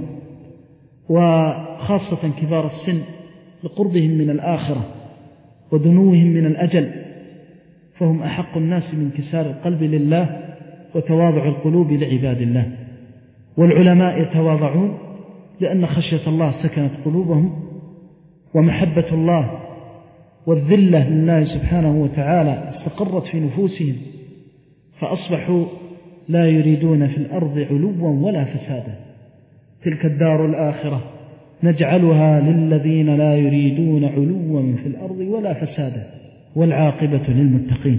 وخاصة كبار السن لقربهم من الآخرة ودنوهم من الأجل، فهم أحق الناس من كسار القلب لله وتواضع القلوب لعباد الله. والعلماء يتواضعون لأن خشية الله سكنت قلوبهم، ومحبة الله والذلة لله سبحانه وتعالى استقرت في نفوسهم، فأصبحوا لا يريدون في الأرض علوا ولا فسادا. تلك الدار الآخرة نجعلها للذين لا يريدون علوا في الأرض ولا فسادا والعاقبة للمتقين.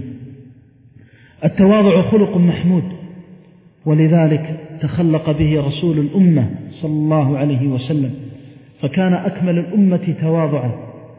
التواضع خلق محمود، ولذلك تخلق به رسول الأمة صلى الله عليه وسلم، فكان أكمل الأمة تواضعا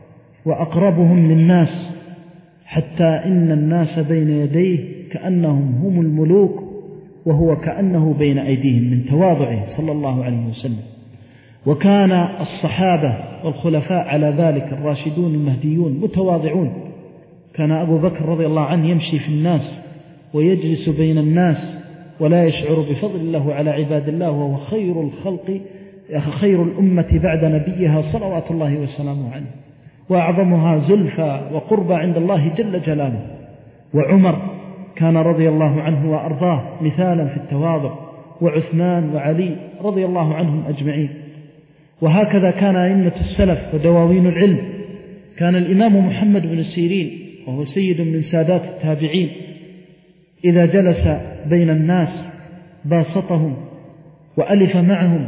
وأقربهم للناس، حتى إن الناس بين يديه كأنهم هم الملوك وهو كأنه بين أيديهم من تواضعه صلى الله عليه وسلم. وكان الصحابة والخلفاء على ذلك الراشدون المهديون متواضعون. كان أبو بكر رضي الله عنه يمشي في الناس ويجلس بين الناس ولا يشعر بفضل الله على عباد الله، وهو خير الخلق خير الأمة بعد نبيها صلوات الله وسلامه عليه، وأعظمها زلفى وقربى عند الله جل جلاله. وعمر كان رضي الله عنه وأرضاه مثالا في التواضع، وعثمان وعلي رضي الله عنهم أجمعين. وهكذا كان أئمة السلف ودواوين العلم. كان الإمام محمد بن سيرين وهو سيد من سادات التابعين إذا جلس بين الناس باسطهم وألف معهم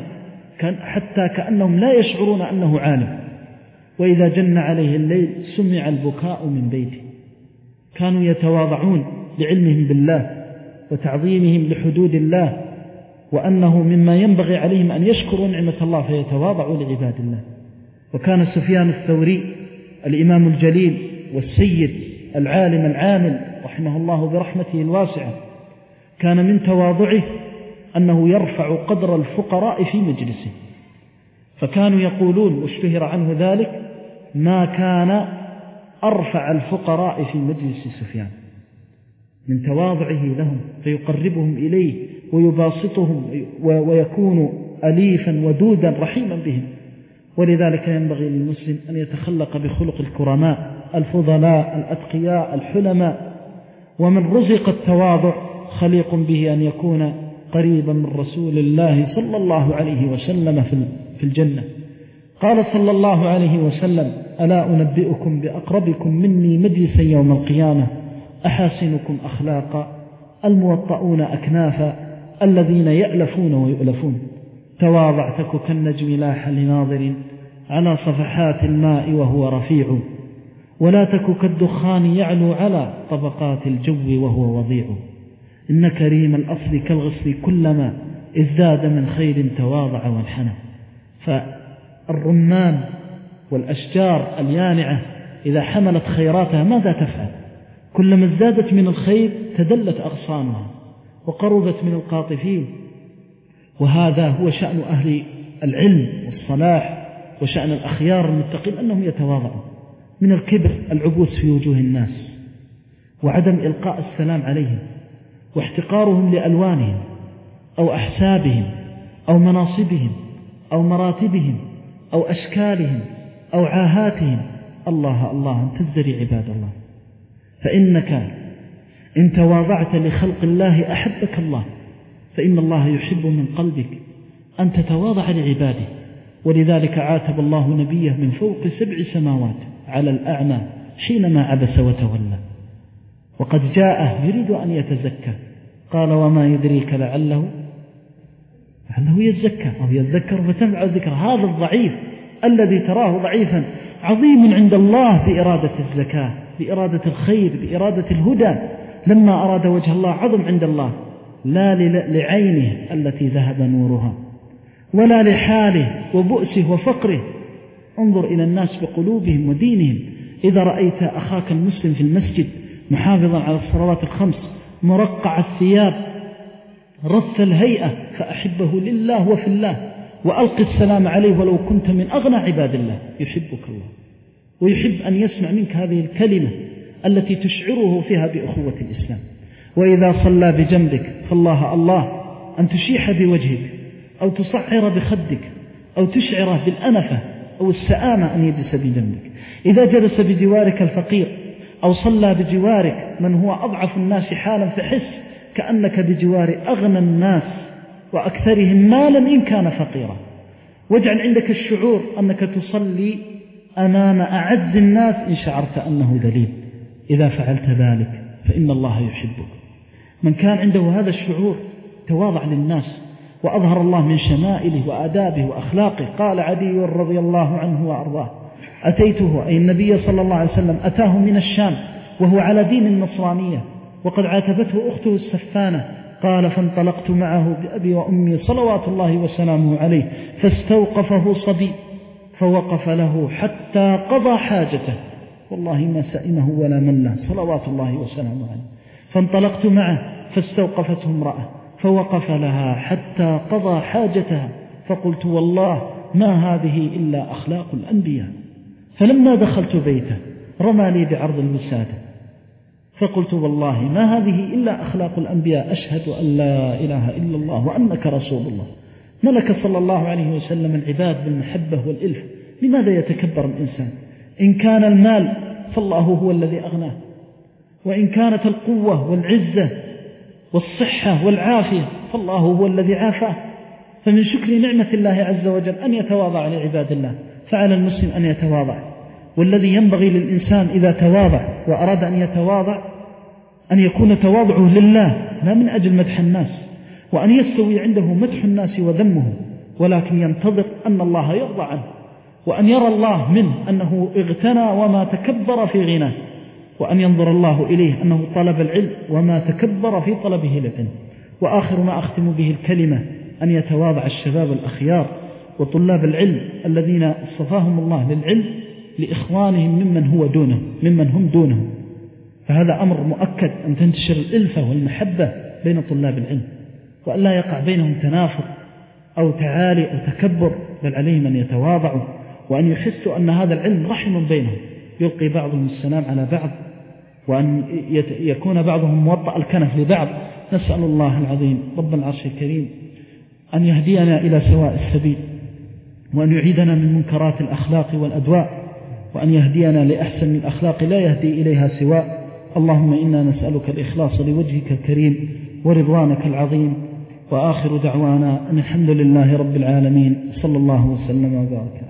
حتى كأنهم لا يشعرون أنه عالم، وإذا جن عليه الليل سمع البكاء من بيته. كانوا يتواضعون لعلمهم بالله وتعظيمهم لحدود الله، وأنه مما ينبغي عليهم أن يشكروا نعمة الله فيتواضعوا لعباد الله. وكان سفيان الثوري الإمام الجليل والسيد العالم العامل رحمه الله برحمته الواسعة، كان من تواضعه أنه يرفع قدر الفقراء في مجلسه، فكانوا يقولون واشتهر عنه ذلك ما كان أرفع الفقراء في مجلس سفيان، من تواضعه لهم فيقربهم إليه ويباسطهم ويكون أليفا ودودا رحيما بهم. ولذلك ينبغي للمسلم أن يتخلق بخلق الكرماء الفضلاء الأتقياء الحلماء. ومن رزق التواضع خليق به أن يكون قريبا من رسول الله صلى الله عليه وسلم في الجنة. قال صلى الله عليه وسلم: ألا أنبئكم بأقربكم مني مجلسا يوم القيامة أحاسنكم أخلاقا الموطؤون أكنافا الذين يألفون ويؤلفون. تواضعتك كالنجم لاح لناظر على صفحات الماء وهو رفيع، ولا تك كالدخان يعلو على طبقات الجو وهو وضيع. إن كريم الأصل كالغصن كلما ازداد من خير تواضع وانحنى. فالرمان والأشجار اليانعة إذا حملت خيراتها ماذا تفعل؟ كلما ازدادت من الخير تدلت أغصانها وقربت من القاطفين. وهذا هو شأن أهل العلم والصلاح وشأن الأخيار المتقين، أنهم يتواضعون. من الكبر العبوس في وجوه الناس، وعدم إلقاء السلام عليهم، واحتقارهم لألوانهم أو أحسابهم أو مناصبهم أو مراتبهم أو أشكالهم أو عاهاتهم. الله الله أن تزدري عباد الله، فإنك إن تواضعت لخلق الله أحبك الله، فإن الله يحب من قلبك أن تتواضع لعباده. ولذلك عاتب الله نبيه من فوق سبع سماوات على الأعمى حينما عبس وتولى، وقد جاءه يريد أن يتزكى، قال: وما يدريك لعله لعله يزكى أو يذكر فتنفع الذكر. هذا الضعيف الذي تراه ضعيفا عظيم عند الله بإرادة الزكاة، بإرادة الخير، بإرادة الهدى. لما أراد وجه الله عظم عند الله، لا لعينه التي ذهب نورها، ولا لحاله وبؤسه وفقره. انظر إلى الناس بقلوبهم ودينهم، إذا رأيت أخاك المسلم في المسجد محافظا على الصلوات الخمس مرقع الثياب رث الهيئة فأحبه لله وفي الله، وألق السلام عليه ولو كنت من أغنى عباد الله، يحبك الله ويحب أن يسمع منك هذه الكلمة التي تشعره فيها بأخوة الإسلام. وإذا صلى بجنبك فالله الله أن تشيح بوجهك أو تصعر بخدك أو تشعره بالأنفة أو السآمة أن يجلس بجنبك. إذا جلس بجوارك الفقير أو صلى بجوارك من هو أضعف الناس حالا فحس كأنك بجوار أغنى الناس وأكثرهم مالا إن كان فقيرا. واجعل عندك الشعور أنك تصلي أمام أعز الناس إن شعرت أنه ذليل. إذا فعلت ذلك فإن الله يحبك. من كان عنده هذا الشعور تواضع للناس وأظهر الله من شمائله وآدابه وأخلاقه. قال عدي رضي الله عنه وأرضاه: أتيته أي النبي صلى الله عليه وسلم أتاه من الشام وهو على دين النصرانية وقد عاتبته أخته السفانة. قال: فانطلقت معه بأبي وأمي صلوات الله وسلامه عليه فاستوقفه صبي فوقف له حتى قضى حاجته، والله ما سئمه ولا مله صلوات الله وسلامه عليه. فانطلقت معه فاستوقفته امرأة فوقف لها حتى قضى حاجتها، فقلت: والله ما هذه إلا أخلاق الأنبياء. فلما دخلت بيته رمى لي بعرض الوسادة، فقلت: والله ما هذه إلا أخلاق الأنبياء، أشهد أن لا إله إلا الله وأنك رسول الله. ملك صلى الله عليه وسلم العباد بالمحبة والإلف. لماذا يتكبر الإنسان؟ إن كان المال فالله هو الذي أغناه، وإن كانت القوة والعزة والصحة والعافية فالله هو الذي عافاه. فمن شكر نعمة الله عز وجل أن يتواضع لعباد الله، فعلى المسلم أن يتواضع. والذي ينبغي للإنسان إذا تواضع وأراد أن يتواضع أن يكون تواضعه لله لا من أجل مدح الناس، وأن يستوي عنده مدح الناس وذمه، ولكن ينتظر أن الله يرضى عنه، وأن يرى الله منه أنه اغتنى وما تكبر في غناه، وأن ينظر الله إليه أنه طلب العلم وما تكبر في طلبه للعلم. وآخر ما أختم به الكلمة أن يتواضع الشباب الأخيار وطلاب العلم الذين اصطفاهم الله للعلم لإخوانهم ممن هو دونه ممن هم دونه. فهذا أمر مؤكد أن تنتشر الإلفة والمحبة بين طلاب العلم، وأن لا يقع بينهم تنافر أو تعالي أو تكبر، بل عليهم أن يتواضعوا وأن يحسوا أن هذا العلم رحم بينهم، يلقي بعضهم السلام على بعض، وأن يكون بعضهم موطأ الكنف لبعض. نسأل الله العظيم رب العرش الكريم أن يهدينا إلى سواء السبيل، وأن يعيدنا من منكرات الأخلاق والأدواء، وأن يهدينا لأحسن الأخلاق لا يهدي إليها سواء. اللهم إنا نسألك الإخلاص لوجهك الكريم ورضوانك العظيم. وآخر دعوانا أن الحمد لله رب العالمين، صلى الله وسلم وبارك.